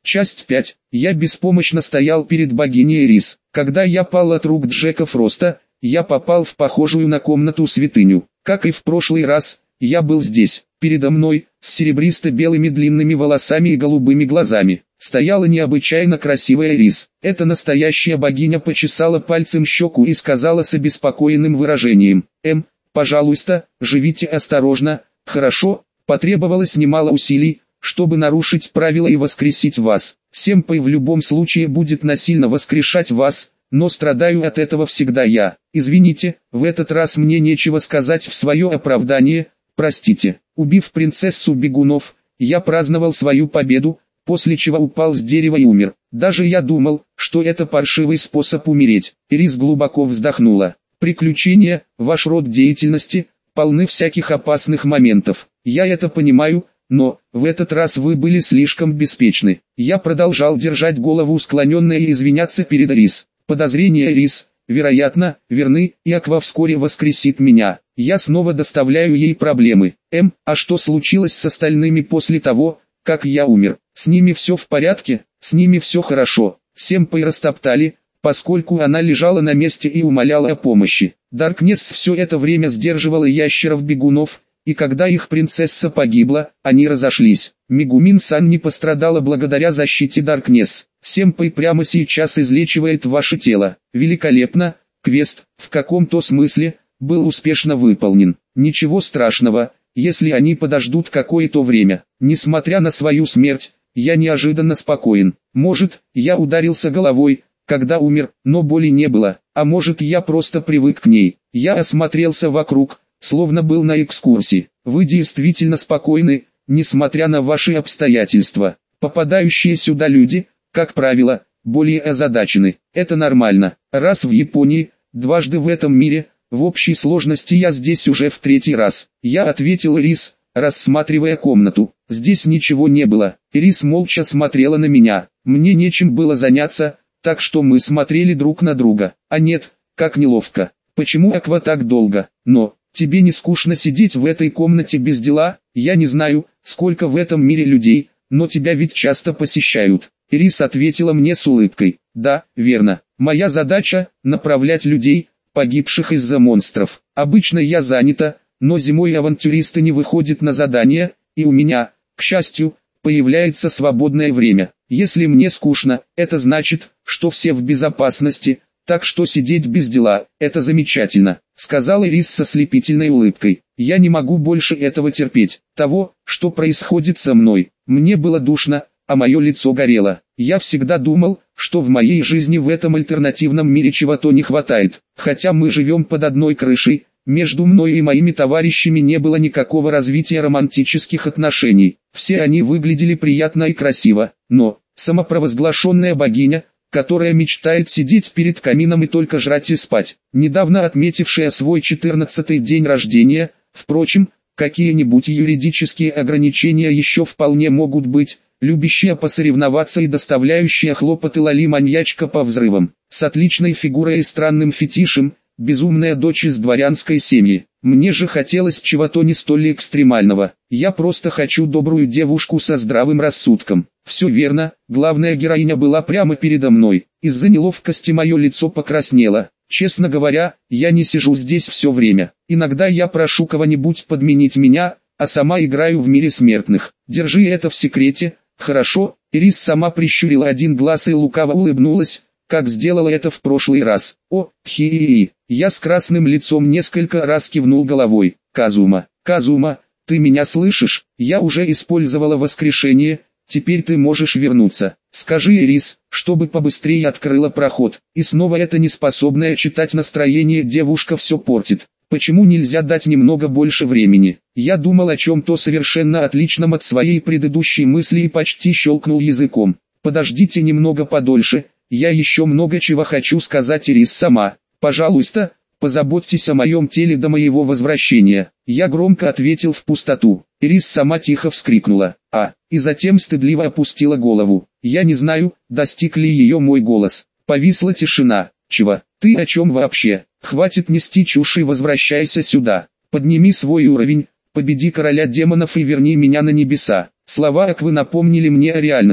Часть 5. Я беспомощно стоял перед богиней Ирис. Когда я пал от рук Джека Фроста, я попал в похожую на комнату святыню. Как и в прошлый раз, я был здесь. Передо мной, с серебристо-белыми длинными волосами и голубыми глазами, стояла необычайно красивая Ирис. Эта настоящая богиня почесала пальцем щеку и сказала с обеспокоенным выражением: пожалуйста, живите осторожно, хорошо?» Потребовалось немало усилий, чтобы нарушить правила и воскресить вас. Семпай в любом случае будет насильно воскрешать вас, но страдаю от этого всегда я. Извините, в этот раз мне нечего сказать в свое оправдание, простите. Убив принцессу бегунов, я праздновал свою победу, после чего упал с дерева и умер. Даже я думал, что это паршивый способ умереть. Ирис глубоко вздохнула. Приключения, ваш род деятельности, полны всяких опасных моментов. Я это понимаю, но в этот раз вы были слишком беспечны. Я продолжал держать голову склоненной и извиняться перед Ирис. Подозрения Ирис, вероятно, верны, и Аква вскоре воскресит меня. Я снова доставляю ей проблемы. А что случилось с остальными после того, как я умер? С ними все в порядке, с ними все хорошо. Семпай растоптали, поскольку она лежала на месте и умоляла о помощи. Даркнесс все это время сдерживала ящеров-бегунов, и когда их принцесса погибла, они разошлись. Мегумин-сан не пострадала благодаря защите Даркнесс. Семпай прямо сейчас излечивает ваше тело. Великолепно, квест, в каком-то смысле, был успешно выполнен. Ничего страшного, если они подождут какое-то время. Несмотря на свою смерть, я неожиданно спокоен. Может, я ударился головой, когда умер, но боли не было. А может, я просто привык к ней. Я осмотрелся вокруг, словно был на экскурсии. Вы действительно спокойны, несмотря на ваши обстоятельства. Попадающие сюда люди, как правило, более озадачены. Это нормально. Раз в Японии, дважды в этом мире, в общей сложности я здесь уже в третий раз. Я ответил Ирис, рассматривая комнату. Здесь ничего не было. Ирис молча смотрела на меня. Мне нечем было заняться, так что мы смотрели друг на друга. А нет, как неловко. Почему Аква так долго? Но, тебе не скучно сидеть в этой комнате без дела? Я не знаю, сколько в этом мире людей, но тебя ведь часто посещают. Ирис ответила мне с улыбкой. Да, верно. Моя задача – направлять людей, погибших из-за монстров. Обычно я занята, но зимой авантюристы не выходят на задания, и у меня, к счастью, появляется свободное время. Если мне скучно, это значит, что все в безопасности, так что сидеть без дела – это замечательно, сказала Ирис со слепительной улыбкой. Я не могу больше этого терпеть, того, что происходит со мной. Мне было душно, а мое лицо горело. Я всегда думал, что в моей жизни в этом альтернативном мире чего-то не хватает. Хотя мы живем под одной крышей, между мной и моими товарищами не было никакого развития романтических отношений. Все они выглядели приятно и красиво, но самопровозглашенная богиня, которая мечтает сидеть перед камином и только жрать и спать, недавно отметившая свой 14-й день рождения, впрочем, какие-нибудь юридические ограничения еще вполне могут быть, любящая посоревноваться и доставляющая хлопоты лали-маньячка по взрывам, с отличной фигурой и странным фетишем, безумная дочь из дворянской семьи. Мне же хотелось чего-то не столь экстремального. Я просто хочу добрую девушку со здравым рассудком. Все верно, главная героиня была прямо передо мной. Из-за неловкости мое лицо покраснело. Честно говоря, я не сижу здесь все время. Иногда я прошу кого-нибудь подменить меня, а сама играю в мире смертных. Держи это в секрете, хорошо? Ирис сама прищурила один глаз и лукаво улыбнулась, как сделала это в прошлый раз. О, хи-хи-хи. Я с красным лицом несколько раз кивнул головой. Казума, Казума, ты меня слышишь? Я уже использовала воскрешение, теперь ты можешь вернуться. Скажи Ирис, чтобы побыстрее открыла проход. И снова эта неспособная читать настроение девушка все портит. Почему нельзя дать немного больше времени? Я думал о чем-то совершенно отличном от своей предыдущей мысли и почти щелкнул языком. Подождите немного подольше, я еще много чего хочу сказать Ирис сама. Пожалуйста, позаботьтесь о моем теле до моего возвращения. Я громко ответил в пустоту. Ирис сама тихо вскрикнула, и затем стыдливо опустила голову. Я не знаю, достиг ли ее мой голос. Повисла тишина. Чего? Ты о чем вообще? Хватит нести чушь и возвращайся сюда. Подними свой уровень, победи короля демонов и верни меня на небеса. Слова Аквы напомнили мне о реальности.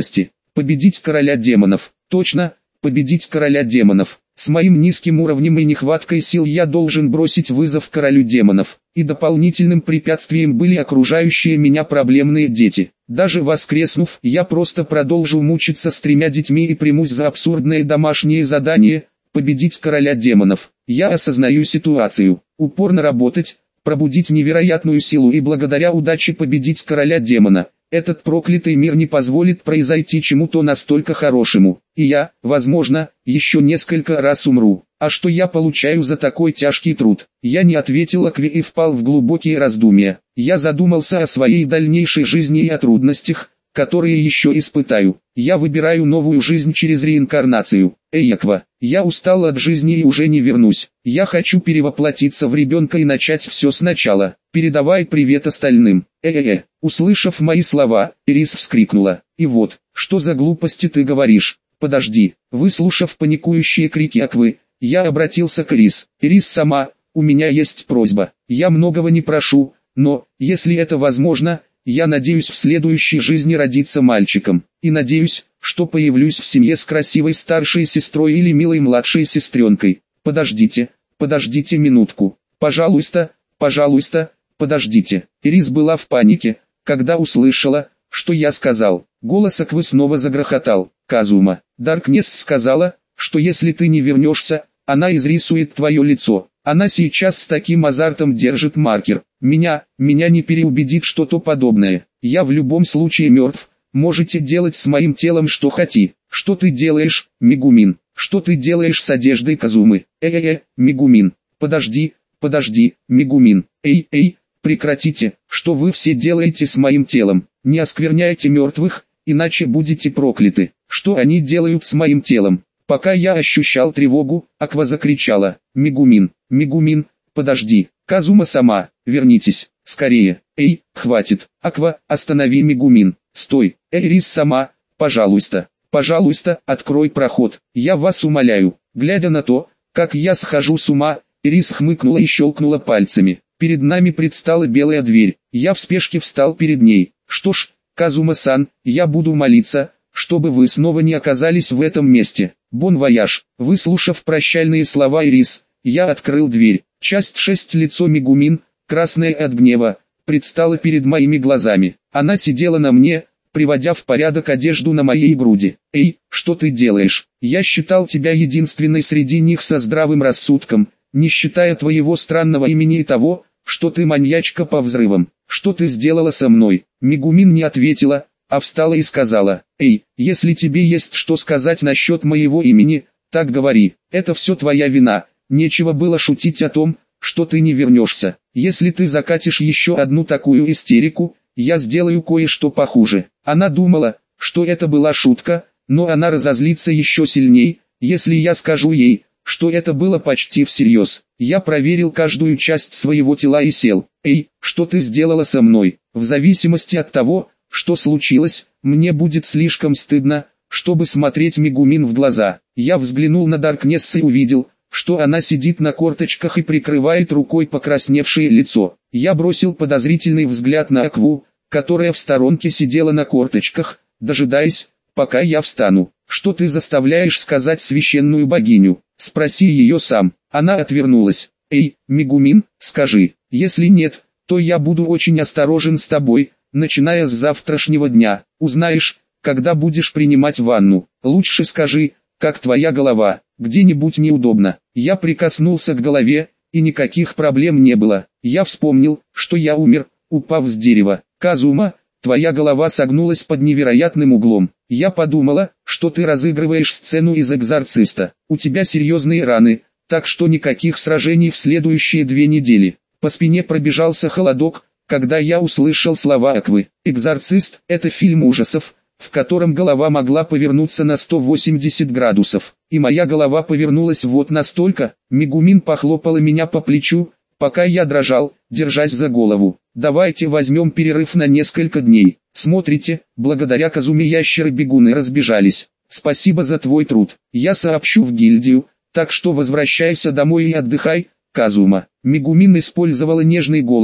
Победить короля демонов. Точно, победить короля демонов. С моим низким уровнем и нехваткой сил я должен бросить вызов королю демонов. И дополнительным препятствием были окружающие меня проблемные дети. Даже воскреснув, я просто продолжу мучиться с 3 детьми и примусь за абсурдное домашнее задание – победить короля демонов. Я осознаю ситуацию. Упорно работать, пробудить невероятную силу и благодаря удаче победить короля демона. Этот проклятый мир не позволит произойти чему-то настолько хорошему. И я, возможно, еще несколько раз умру. А что я получаю за такой тяжкий труд? Я не ответил Акве и впал в глубокие раздумья. Я задумался о своей дальнейшей жизни и о трудностях, которые еще испытаю. Я выбираю новую жизнь через реинкарнацию. Эй, Аква, я устал от жизни и уже не вернусь. Я хочу перевоплотиться в ребенка и начать все сначала. Передавай привет остальным. Услышав мои слова, Ирис вскрикнула. И вот, что за глупости ты говоришь? Подожди. Выслушав паникующие крики Аквы, я обратился к Ирис. Ирис сама, у меня есть просьба. Я многого не прошу, но, если это возможно, я надеюсь в следующей жизни родиться мальчиком. И надеюсь, что появлюсь в семье с красивой старшей сестрой или милой младшей сестренкой. Подождите минутку. Пожалуйста, подождите. Ирис была в панике, когда услышала, что я сказал. Голос Аквы снова загрохотал. Казума, Даркнесс сказала, что если ты не вернешься, она изрисует твое лицо. Она сейчас с таким азартом держит маркер. Меня не переубедит что-то подобное. Я в любом случае мертв. Можете делать с моим телом что хотите. Что ты делаешь, Мегумин? Что ты делаешь с одеждой Казумы? Мегумин. Подожди, Мегумин. Эй, прекратите, что вы все делаете с моим телом. Не оскверняйте мертвых, иначе будете прокляты. Что они делают с моим телом? Пока я ощущал тревогу, Аква закричала. Мегумин, подожди. Казума сама, вернитесь, скорее. Эй, хватит. Аква, останови Мегумин. Стой. Ирис сама, пожалуйста, открой проход. Я вас умоляю. Глядя на то, как я схожу с ума, Ирис хмыкнула и щелкнула пальцами. Перед нами предстала белая дверь. Я в спешке встал перед ней. Что ж, Казума-сан, я буду молиться, чтобы вы снова не оказались в этом месте. Бон вояж. Выслушав прощальные слова Ирис, я открыл дверь. Часть 6. Лицо Мегумин, красное от гнева, предстало перед моими глазами. Она сидела на мне, приводя в порядок одежду на моей груди. Эй, что ты делаешь? Я считал тебя единственной среди них со здравым рассудком, не считая твоего странного имени и того, что ты маньячка по взрывам. Что ты сделала со мной? Мегумин не ответила, а встала и сказала: «Эй, если тебе есть что сказать насчет моего имени, так говори, это все твоя вина, нечего было шутить о том, что ты не вернешься. Если ты закатишь еще одну такую истерику, я сделаю кое-что похуже». Она думала, что это была шутка, но она разозлится еще сильней, если я скажу ей, что это было почти всерьез. Я проверил каждую часть своего тела и сел. «Эй, что ты сделала со мной?» В зависимости от того, что случилось, мне будет слишком стыдно, чтобы смотреть Мегумин в глаза. Я взглянул на Даркнесс и увидел, что она сидит на корточках и прикрывает рукой покрасневшее лицо. Я бросил подозрительный взгляд на Акву, которая в сторонке сидела на корточках, дожидаясь, пока я встану. «Что ты заставляешь сказать священную богиню? Спроси ее сам». Она отвернулась. «Эй, Мегумин, скажи, если нет, то я буду очень осторожен с тобой, начиная с завтрашнего дня. Узнаешь, когда будешь принимать ванну. Лучше скажи, как твоя голова, где-нибудь неудобно». Я прикоснулся к голове, и никаких проблем не было. Я вспомнил, что я умер, упав с дерева. «Казума, твоя голова согнулась под невероятным углом. Я подумала, что ты разыгрываешь сцену из «Экзорциста». У тебя серьезные раны, так что никаких сражений в следующие 2 недели». По спине пробежался холодок, когда я услышал слова Аквы. «Экзорцист» — это фильм ужасов, в котором голова могла повернуться на 180 градусов. И моя голова повернулась вот настолько. Мегумин похлопала меня по плечу, пока я дрожал, держась за голову. «Давайте возьмем перерыв на несколько дней. Смотрите, благодаря Казуме ящеры-бегуны разбежались. Спасибо за твой труд. Я сообщу в гильдию, так что возвращайся домой и отдыхай, Казума». Мегумин использовала нежный голос,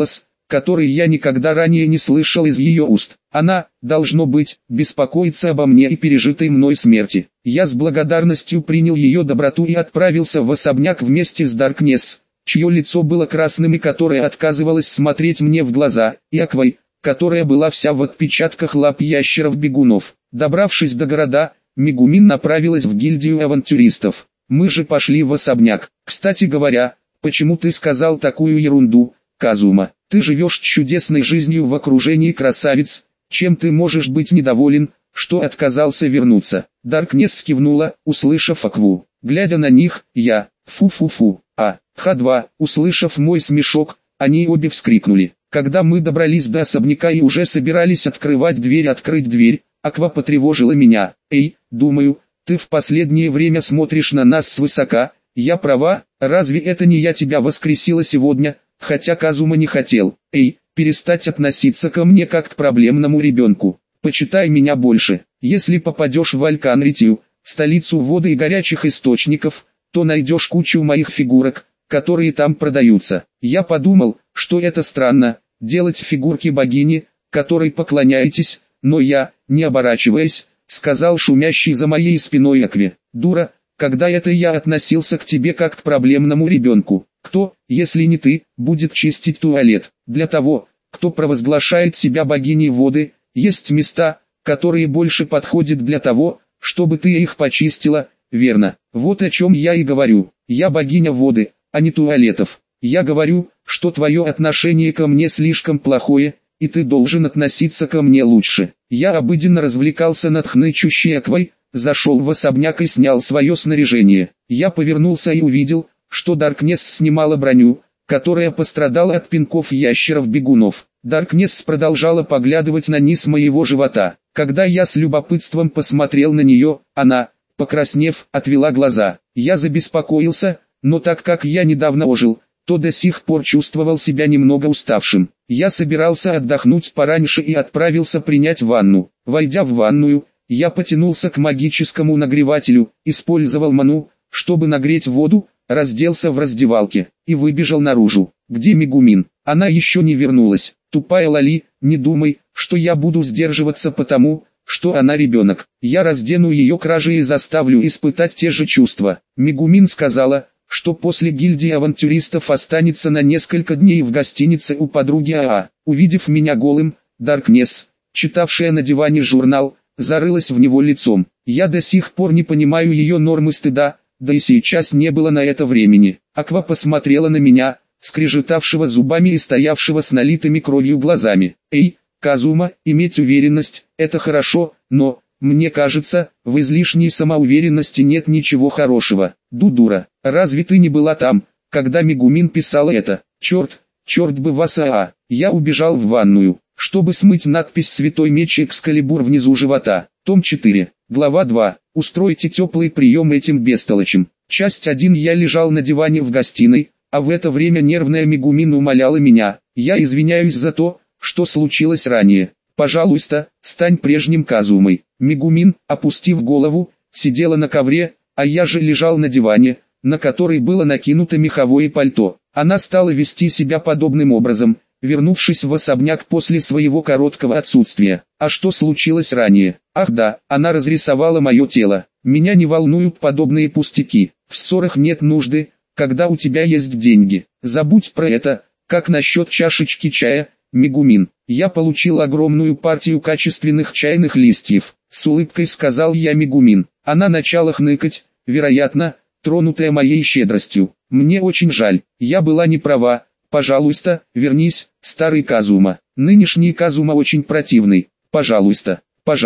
который я никогда ранее не слышал из ее уст. Она, должно быть, беспокоится обо мне и пережитой мной смерти. Я с благодарностью принял ее доброту и отправился в особняк вместе с Даркнесс, чье лицо было красным и которая отказывалась смотреть мне в глаза, и Аквой, которая была вся в отпечатках лап ящеров-бегунов. Добравшись до города, Мегумин направилась в гильдию авантюристов. Мы же пошли в особняк. Кстати говоря, почему ты сказал такую ерунду, Казума? Ты живешь чудесной жизнью в окружении красавиц, чем ты можешь быть недоволен, что отказался вернуться? Даркнесс кивнула, услышав Акву. Глядя на них, я, фу-фу-фу, Х2, услышав мой смешок, они обе вскрикнули. Когда мы добрались до особняка и уже собирались открыть дверь, Аква потревожила меня. Эй, думаю, ты в последнее время смотришь на нас свысока, я права, разве это не я тебя воскресила сегодня, хотя Казума не хотел. Эй, перестать относиться ко мне как к проблемному ребенку, почитай меня больше. Если попадешь в Альканритию, столицу воды и горячих источников, то найдешь кучу моих фигурок, которые там продаются. Я подумал, что это странно, делать фигурки богини, которой поклоняетесь, но я, не оборачиваясь, сказал шумящий за моей спиной Акве. Дура, когда это я относился к тебе как к проблемному ребенку? Кто, если не ты, будет чистить туалет? Для того, кто провозглашает себя богиней воды, есть места, которые больше подходят для того, чтобы ты их почистила, верно? Вот о чем я и говорю. Я богиня воды, а не туалетов. Я говорю, что твое отношение ко мне слишком плохое, и ты должен относиться ко мне лучше. Я обыденно развлекался над хнычущей Аквой, зашел в особняк и снял свое снаряжение. Я повернулся и увидел, что Даркнесс снимала броню, которая пострадала от пинков ящеров-бегунов. Даркнесс продолжала поглядывать на низ моего живота. Когда я с любопытством посмотрел на нее, она, покраснев, отвела глаза. Я забеспокоился, но так как я недавно ожил, то до сих пор чувствовал себя немного уставшим. Я собирался отдохнуть пораньше и отправился принять ванну. Войдя в ванную, я потянулся к магическому нагревателю, использовал ману, чтобы нагреть воду, разделся в раздевалке и выбежал наружу. Где Мегумин? Она еще не вернулась. Тупая Лали, не думай, что я буду сдерживаться потому, что она ребенок. Я раздену ее кражи и заставлю испытать те же чувства. Мегумин сказала, что после гильдии авантюристов останется на несколько дней в гостинице у подруги АА. Увидев меня голым, Даркнесс, читавшая на диване журнал, зарылась в него лицом. Я до сих пор не понимаю ее нормы стыда, да и сейчас не было на это времени. Аква посмотрела на меня, скрежетавшего зубами и стоявшего с налитыми кровью глазами. Эй, Казума, иметь уверенность – это хорошо, но, мне кажется, в излишней самоуверенности нет ничего хорошего. Дудура, разве ты не была там, когда Мегумин писала это? Черт бы вас Я убежал в ванную, чтобы смыть надпись «Святой меч Экскалибур» внизу живота. Том 4, глава 2. Устройте теплый прием этим бестолочам. Часть 1. Я лежал на диване в гостиной, а в это время нервная Мегумин умоляла меня. Я извиняюсь за то, что случилось ранее. Пожалуйста, стань прежним Казумой. Мегумин, опустив голову, сидела на ковре, а я же лежал на диване, на который было накинуто меховое пальто. Она стала вести себя подобным образом, вернувшись в особняк после своего короткого отсутствия. А что случилось ранее? Ах да, она разрисовала мое тело. Меня не волнуют подобные пустяки. В ссорах нет нужды, когда у тебя есть деньги. Забудь про это. Как насчет чашечки чая, Мегумин? Я получил огромную партию качественных чайных листьев. С улыбкой сказал я Мегумин. Она начала хныкать, вероятно, тронутая моей щедростью. Мне очень жаль, я была не права. Пожалуйста, вернись, старый Казума. Нынешний Казума очень противный. Пожалуйста,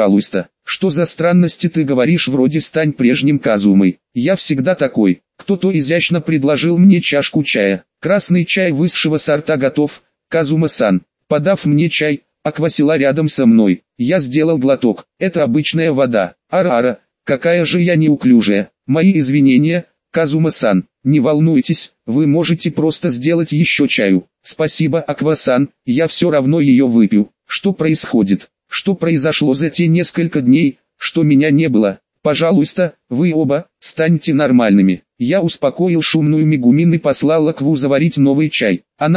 что за странности ты говоришь вроде «стань прежним Казумой». Я всегда такой. Кто-то изящно предложил мне чашку чая. Красный чай высшего сорта готов, Казума-сан. Подав мне чай, Аква села рядом со мной. Я сделал глоток. Это обычная вода. Ара-ара, какая же я неуклюжая. Мои извинения, Казума-сан. Не волнуйтесь, вы можете просто сделать еще чаю. Спасибо, Аква-сан, я все равно ее выпью. Что происходит? Что произошло за те несколько дней, что меня не было? Пожалуйста, вы оба, станьте нормальными. Я успокоил шумную Мегумин и послал Акву заварить новый чай. Она,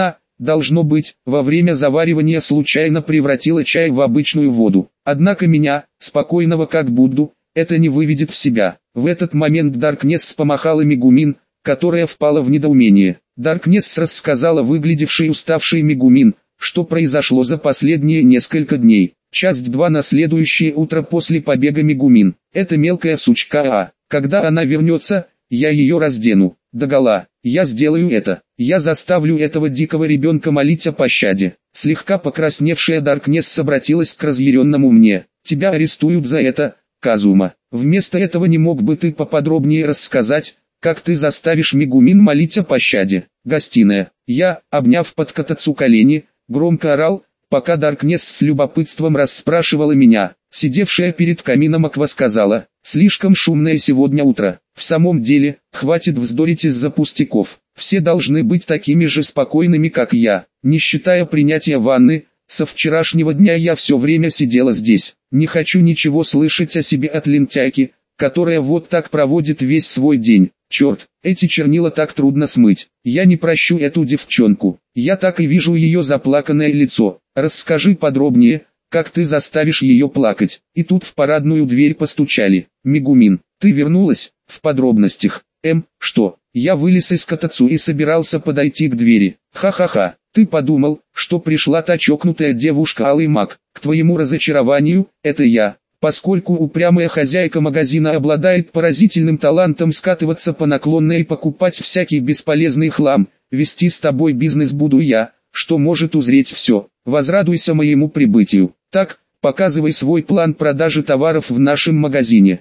должно быть, во время заваривания случайно превратила чай в обычную воду. Однако меня, спокойного как Будду, это не выведет в себя. В этот момент Даркнесс помахала Мегумин, которая впала в недоумение. Даркнесс рассказала выглядевшей уставшей Мегумин, что произошло за последние несколько дней. Час-два на следующее утро после побега Мегумин. Эта мелкая сучка, когда она вернется, я ее раздену догола. Я сделаю это. Я заставлю этого дикого ребенка молить о пощаде. Слегка покрасневшая Даркнесс обратилась к разъяренному мне. Тебя арестуют за это, Казума. Вместо этого не мог бы ты поподробнее рассказать, как ты заставишь Мегумин молить о пощаде? Гостиная. Я, обняв под Катацу колени, громко орал, пока Даркнесс с любопытством расспрашивала меня. Сидевшая перед камином Аква сказала: слишком шумное сегодня утро. В самом деле, хватит вздорить из-за пустяков. Все должны быть такими же спокойными, как я. Не считая принятия ванны, со вчерашнего дня я все время сидела здесь. Не хочу ничего слышать о себе от лентяйки, которая вот так проводит весь свой день. Черт, эти чернила так трудно смыть. Я не прощу эту девчонку. Я так и вижу ее заплаканное лицо. Расскажи подробнее, как ты заставишь ее плакать. И тут в парадную дверь постучали. Мегумин, ты вернулась? В подробностях. Что? Я вылез из Катацу и собирался подойти к двери. Ха-ха-ха. Ты подумал, что пришла та чокнутая девушка Алый Маг. К твоему разочарованию, это я. Поскольку упрямая хозяйка магазина обладает поразительным талантом скатываться по наклонной и покупать всякий бесполезный хлам, вести с тобой бизнес буду я, что может узреть все. Возрадуйся моему прибытию. Так, показывай свой план продажи товаров в нашем магазине.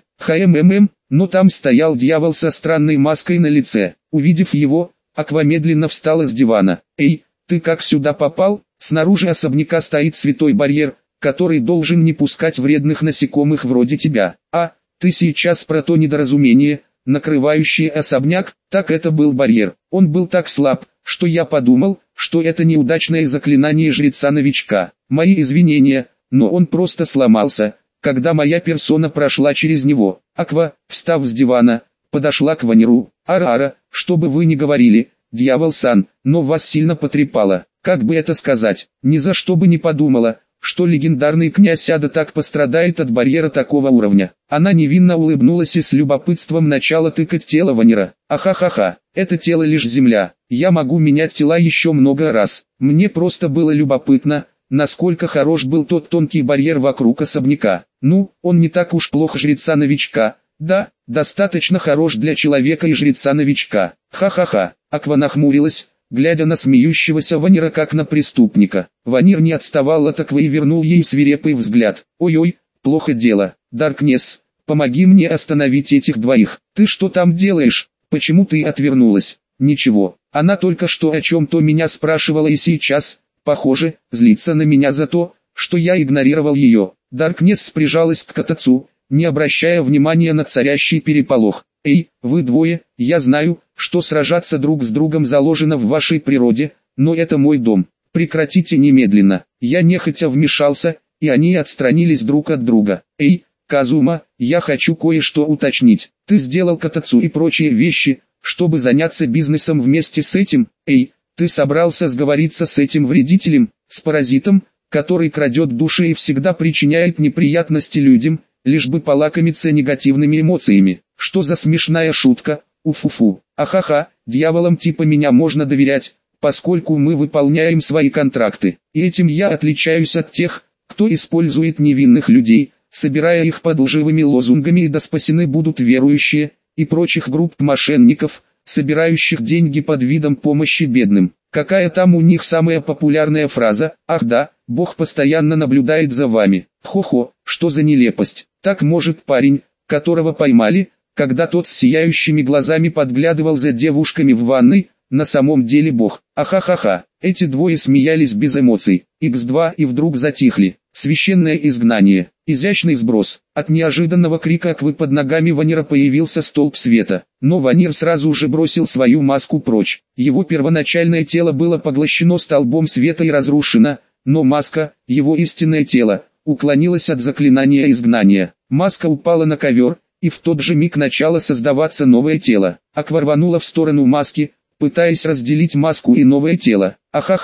Но там стоял дьявол со странной маской на лице. Увидев его, Аква медленно встала с дивана. Эй, ты как сюда попал? Снаружи особняка стоит святой барьер, который должен не пускать вредных насекомых вроде тебя. Ты сейчас про то недоразумение, накрывающее особняк? Так это был барьер. Он был так слаб, что я подумал, что это неудачное заклинание жреца-новичка. Мои извинения, но он просто сломался, когда моя персона прошла через него. Аква, встав с дивана, подошла к Ваниру. Ара-ара, что бы вы ни говорили, дьявол-сан, но вас сильно потрепало. Как бы это сказать, ни за что бы не подумала, что легендарный князь Ада так пострадает от барьера такого уровня. Она невинно улыбнулась и с любопытством начала тыкать тело Ванира. Ахахаха, это тело лишь земля, я могу менять тела еще много раз. Мне просто было любопытно, насколько хорош был тот тонкий барьер вокруг особняка. Он не так уж плох жреца-новичка. Да, достаточно хорош для человека и жреца-новичка. Ха-ха-ха. Аква нахмурилась, глядя на смеющегося Ванира как на преступника. Ванир не отставал от Аквы и вернул ей свирепый взгляд. Ой-ой, плохо дело. Даркнесс, помоги мне остановить этих двоих. Ты что там делаешь? Почему ты отвернулась? Ничего. Она только что о чем-то меня спрашивала и сейчас, похоже, злится на меня за то, что я игнорировал ее. Даркнесс прижалась к Катацу, не обращая внимания на царящий переполох. Эй, вы двое, я знаю, что сражаться друг с другом заложено в вашей природе, но это мой дом. Прекратите немедленно. Я нехотя вмешался, и они отстранились друг от друга. Эй, Казума, я хочу кое-что уточнить. Ты сделал Катацу и прочие вещи, чтобы заняться бизнесом вместе с этим? Эй, ты собрался сговориться с этим вредителем, с паразитом, который крадет души и всегда причиняет неприятности людям, лишь бы полакомиться негативными эмоциями. Что за смешная шутка? Уфуфу. Ахаха, дьяволам типа меня можно доверять, поскольку мы выполняем свои контракты. И этим я отличаюсь от тех, кто использует невинных людей, собирая их под лживыми лозунгами и да спасены будут верующие, и прочих групп мошенников, собирающих деньги под видом помощи бедным. Какая там у них самая популярная фраза? Ах да, Бог постоянно наблюдает за вами. Хо-хо, что за нелепость. Так может парень, которого поймали, когда тот с сияющими глазами подглядывал за девушками в ванной, на самом деле Бог. Ахахаха, эти двое смеялись без эмоций. Х2 и вдруг затихли. Священное изгнание. Изящный сброс. От неожиданного крика Аквы под ногами Ванира появился столб света. Но Ванир сразу же бросил свою маску прочь. Его первоначальное тело было поглощено столбом света и разрушено, но маска, его истинное тело, уклонилась от заклинания изгнания. Маска упала на ковер, и в тот же миг начало создаваться новое тело. Аква рванула в сторону маски, пытаясь разделить маску и новое тело. Ахаха,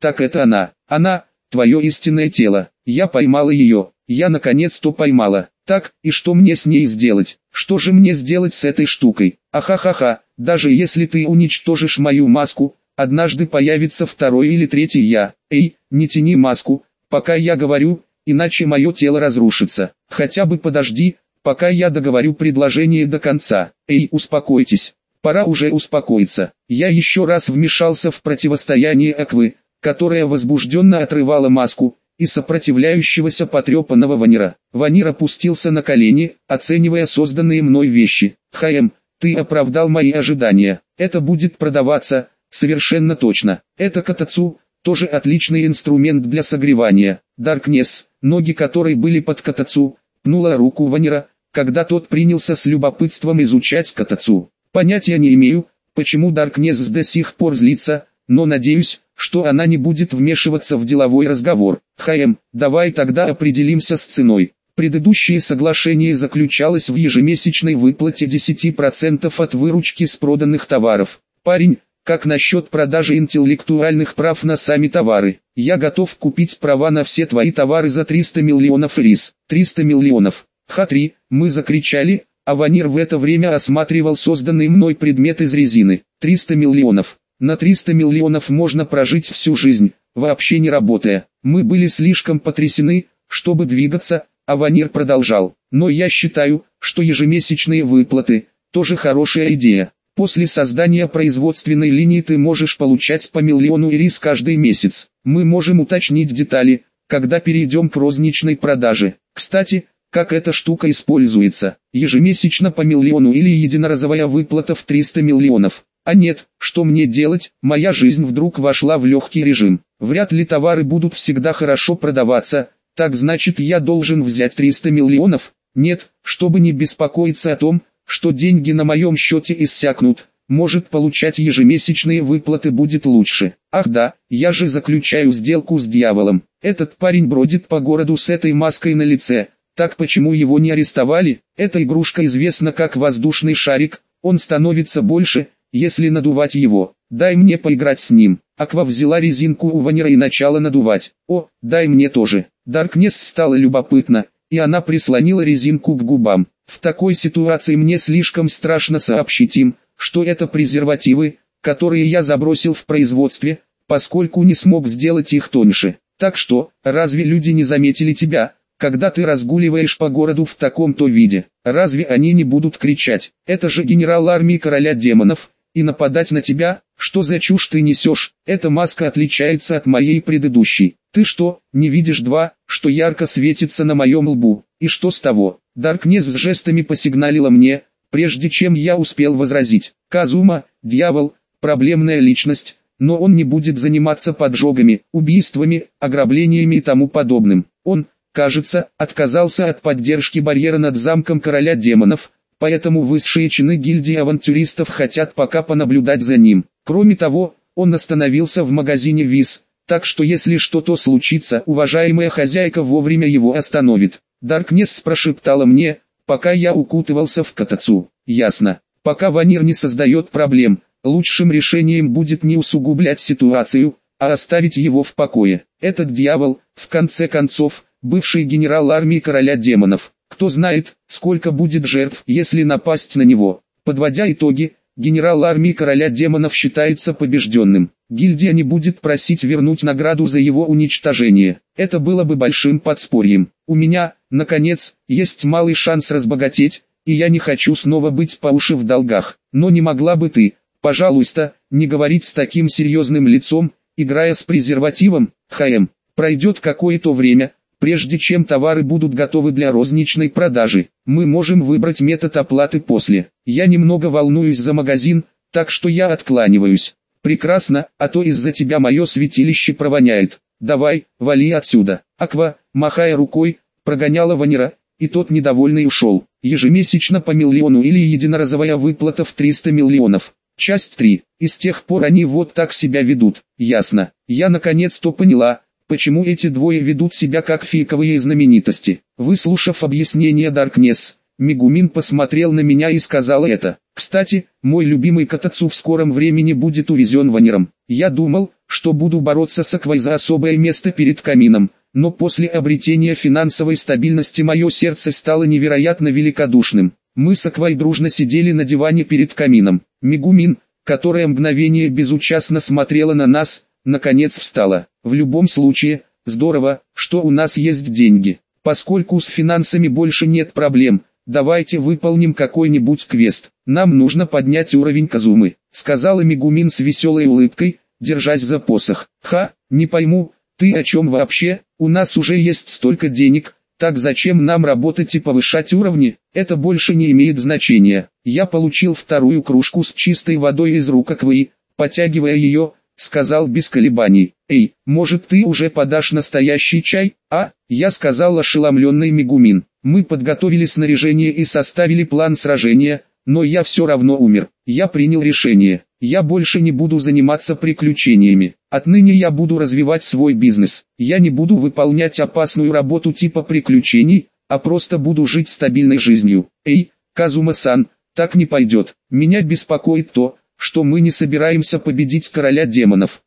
Так это она, твое истинное тело. Я поймала ее, я наконец-то поймала. Так, и что мне с ней сделать? Что же мне сделать с этой штукой? Ахахаха, даже если ты уничтожишь мою маску, однажды появится второй или третий я. Эй, не тяни маску, пока я говорю, иначе мое тело разрушится. Хотя бы подожди, пока я договорю предложение до конца. Эй, успокойтесь. Пора уже успокоиться. Я еще раз вмешался в противостояние Аквы, которая возбужденно отрывала маску, и сопротивляющегося потрепанного Ванира. Ванир опустился на колени, оценивая созданные мной вещи. Ты оправдал мои ожидания. Это будет продаваться, совершенно точно. Это катацу, тоже отличный инструмент для согревания. Даркнесс, ноги которой были под катацу, пнула руку Ванира, когда тот принялся с любопытством изучать катацу. Понятия не имею, почему Даркнесс до сих пор злится, но надеюсь, что она не будет вмешиваться в деловой разговор. Давай тогда определимся с ценой. Предыдущее соглашение заключалось в ежемесячной выплате 10% от выручки с проданных товаров. Парень, как насчет продажи интеллектуальных прав на сами товары? Я готов купить права на все твои товары за 300 миллионов рис. 300 миллионов. Ха-3, мы закричали, а Ванир в это время осматривал созданный мной предмет из резины. 300 миллионов. На 300 миллионов можно прожить всю жизнь, вообще не работая. Мы были слишком потрясены, чтобы двигаться, а Ванир продолжал. Но я считаю, что ежемесячные выплаты – тоже хорошая идея. После создания производственной линии ты можешь получать по миллиону ирис каждый месяц. Мы можем уточнить детали, когда перейдем к розничной продаже. Кстати, как эта штука используется? Ежемесячно по миллиону или единоразовая выплата в 300 миллионов? А нет, что мне делать? Моя жизнь вдруг вошла в легкий режим. Вряд ли товары будут всегда хорошо продаваться, так значит я должен взять 300 миллионов? Нет, чтобы не беспокоиться о том, что деньги на моем счете иссякнут, может получать ежемесячные выплаты будет лучше. Ах да, я же заключаю сделку с дьяволом. Этот парень бродит по городу с этой маской на лице, так почему его не арестовали? Эта игрушка известна как воздушный шарик, он становится больше, если надувать его. Дай мне поиграть с ним. Аква взяла резинку у Ванира и начала надувать. О, дай мне тоже. Даркнесс стало любопытно, и она прислонила резинку к губам. В такой ситуации мне слишком страшно сообщить им, что это презервативы, которые я забросил в производстве, поскольку не смог сделать их тоньше. Так что, разве люди не заметили тебя, когда ты разгуливаешь по городу в таком-то виде? Разве они не будут кричать: это же генерал армии короля демонов, и нападать на тебя? Что за чушь ты несешь? Эта маска отличается от моей предыдущей. Ты что, не видишь что ярко светится на моем лбу? И что с того? Даркнесс с жестами посигналила мне, прежде чем я успел возразить. Казума, дьявол, проблемная личность, но он не будет заниматься поджогами, убийствами, ограблениями и тому подобным. Он, кажется, отказался от поддержки барьера над замком короля демонов, поэтому высшие чины гильдии авантюристов хотят пока понаблюдать за ним. Кроме того, он остановился в магазине виз, так что если что-то случится, уважаемая хозяйка вовремя его остановит. Даркнесс прошептала мне, пока я укутывался в катацу. Ясно. Пока Ванир не создает проблем, лучшим решением будет не усугублять ситуацию, а оставить его в покое. Этот дьявол, в конце концов, бывший генерал армии короля демонов. Кто знает, сколько будет жертв, если напасть на него. Подводя итоги, генерал армии короля демонов считается побежденным. Гильдия не будет просить вернуть награду за его уничтожение. Это было бы большим подспорьем. У меня, наконец, есть малый шанс разбогатеть, и я не хочу снова быть по уши в долгах. Но не могла бы ты, пожалуйста, не говорить с таким серьезным лицом, играя с презервативом? Пройдет какое-то время, прежде чем товары будут готовы для розничной продажи. Мы можем выбрать метод оплаты после. Я немного волнуюсь за магазин, так что я откланиваюсь. Прекрасно, а то из-за тебя мое святилище провоняет. Давай, вали отсюда. Аква, махая рукой, прогоняла Ванира, и тот недовольный ушел. Ежемесячно по миллиону или единоразовая выплата в 300 миллионов. Часть 3. И с тех пор они вот так себя ведут. Ясно. Я наконец-то поняла, почему эти двое ведут себя как фейковые знаменитости. Выслушав объяснение Даркнесс, Мегумин посмотрел на меня и сказал это. Кстати, мой любимый катацу в скором времени будет увезен Ваниром. Я думал, что буду бороться с Аквой за особое место перед камином, но после обретения финансовой стабильности мое сердце стало невероятно великодушным. Мы с Аквой дружно сидели на диване перед камином. Мегумин, которая мгновение безучастно смотрела на нас, наконец встала. В любом случае, здорово, что у нас есть деньги. Поскольку с финансами больше нет проблем, давайте выполним какой-нибудь квест. Нам нужно поднять уровень Казумы, сказала Мегумин с веселой улыбкой, держась за посох. Ха, не пойму, ты о чем вообще? У нас уже есть столько денег, так зачем нам работать и повышать уровни? Это больше не имеет значения. Я получил вторую кружку с чистой водой из рук Аквы, потягивая ее, сказал без колебаний. Эй, может ты уже подашь настоящий чай? А, я сказал ошеломленный Мегумин. Мы подготовили снаряжение и составили план сражения, но я все равно умер. Я принял решение. Я больше не буду заниматься приключениями. Отныне я буду развивать свой бизнес. Я не буду выполнять опасную работу типа приключений, а просто буду жить стабильной жизнью. Эй, Казума-сан, так не пойдет. Меня беспокоит то, что мы не собираемся победить короля демонов.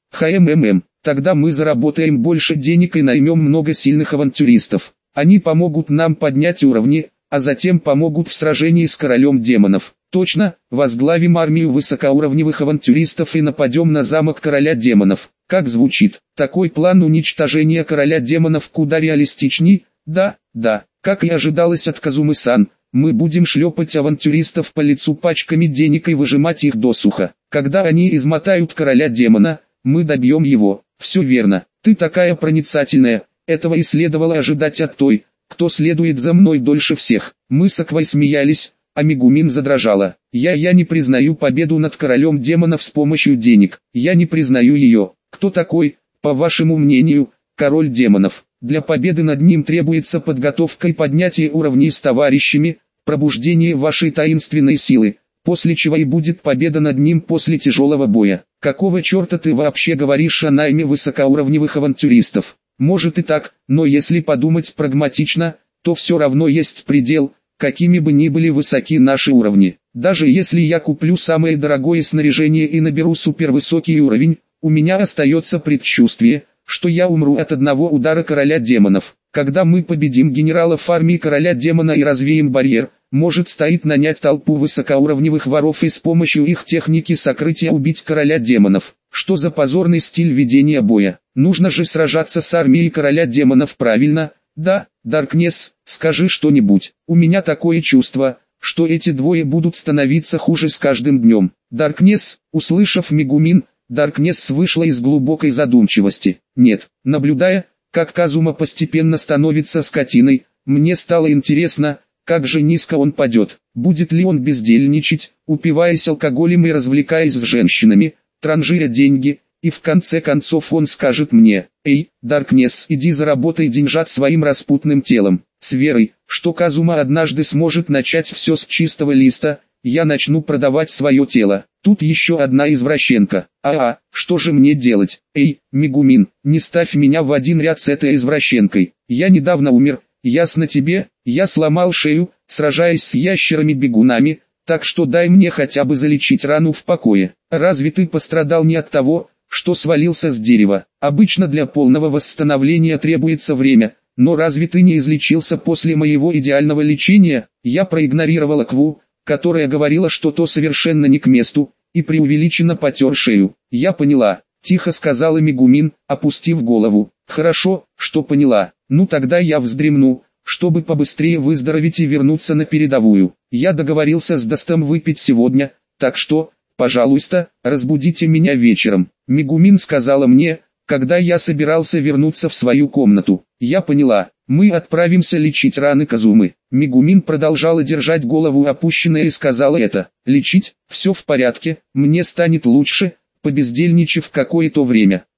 Тогда мы заработаем больше денег и наймем много сильных авантюристов. Они помогут нам поднять уровни, а затем помогут в сражении с королем демонов. Точно, возглавим армию высокоуровневых авантюристов и нападем на замок короля демонов. Как звучит? Такой план уничтожения короля демонов куда реалистичней? Да, как и ожидалось от Казумы-сан, мы будем шлепать авантюристов по лицу пачками денег и выжимать их досуха. Когда они измотают короля демона, мы добьем его. Все верно, ты такая проницательная, этого и следовало ожидать от той, кто следует за мной дольше всех. Мы с Аквой смеялись, а Мегумин задрожала. Я не признаю победу над королем демонов с помощью денег. Я не признаю ее. Кто такой, по вашему мнению, король демонов? Для победы над ним требуется подготовка и поднятие уровней с товарищами, пробуждение вашей таинственной силы, после чего и будет победа над ним после тяжелого боя. Какого черта ты вообще говоришь о найме высокоуровневых авантюристов? Может и так, но если подумать прагматично, то все равно есть предел, какими бы ни были высоки наши уровни. Даже если я куплю самое дорогое снаряжение и наберу супервысокий уровень, у меня остается предчувствие, что я умру от одного удара короля демонов. Когда мы победим генералов армии короля демона и развеем барьер, может стоит нанять толпу высокоуровневых воров и с помощью их техники сокрытия убить короля демонов. Что за позорный стиль ведения боя? Нужно же сражаться с армией короля демонов, правильно? Да, Даркнесс, скажи что-нибудь. У меня такое чувство, что эти двое будут становиться хуже с каждым днем. Даркнесс, услышав Мегумин, Даркнесс вышла из глубокой задумчивости. Нет, наблюдая, как Казума постепенно становится скотиной, мне стало интересно, как же низко он падет. Будет ли он бездельничать, упиваясь алкоголем и развлекаясь с женщинами, транжиря деньги, и в конце концов он скажет мне: «Эй, Даркнесс, иди заработай деньжат своим распутным телом». С верой, что Казума однажды сможет начать все с чистого листа, я начну продавать свое тело. Тут еще одна извращенка. Что же мне делать? Эй, Мегумин, не ставь меня в один ряд с этой извращенкой. Я недавно умер, ясно тебе, я сломал шею, сражаясь с ящерами-бегунами, так что дай мне хотя бы залечить рану в покое. Разве ты пострадал не от того, что свалился с дерева? Обычно для полного восстановления требуется время, но разве ты не излечился после моего идеального лечения? Я проигнорировал Акву, которая говорила, что то совершенно не к месту, и преувеличенно потер шею. Я поняла, тихо сказала Мегумин, опустив голову. Хорошо, что поняла. Ну тогда я вздремну, чтобы побыстрее выздороветь и вернуться на передовую. Я договорился с Достом выпить сегодня, так что, пожалуйста, разбудите меня вечером. Мегумин сказала мне, когда я собирался вернуться в свою комнату. Я поняла. Мы отправимся лечить раны Казумы. Мегумин продолжала держать голову опущенной и сказала это. Лечить? Все в порядке, мне станет лучше, побездельничав какое-то время.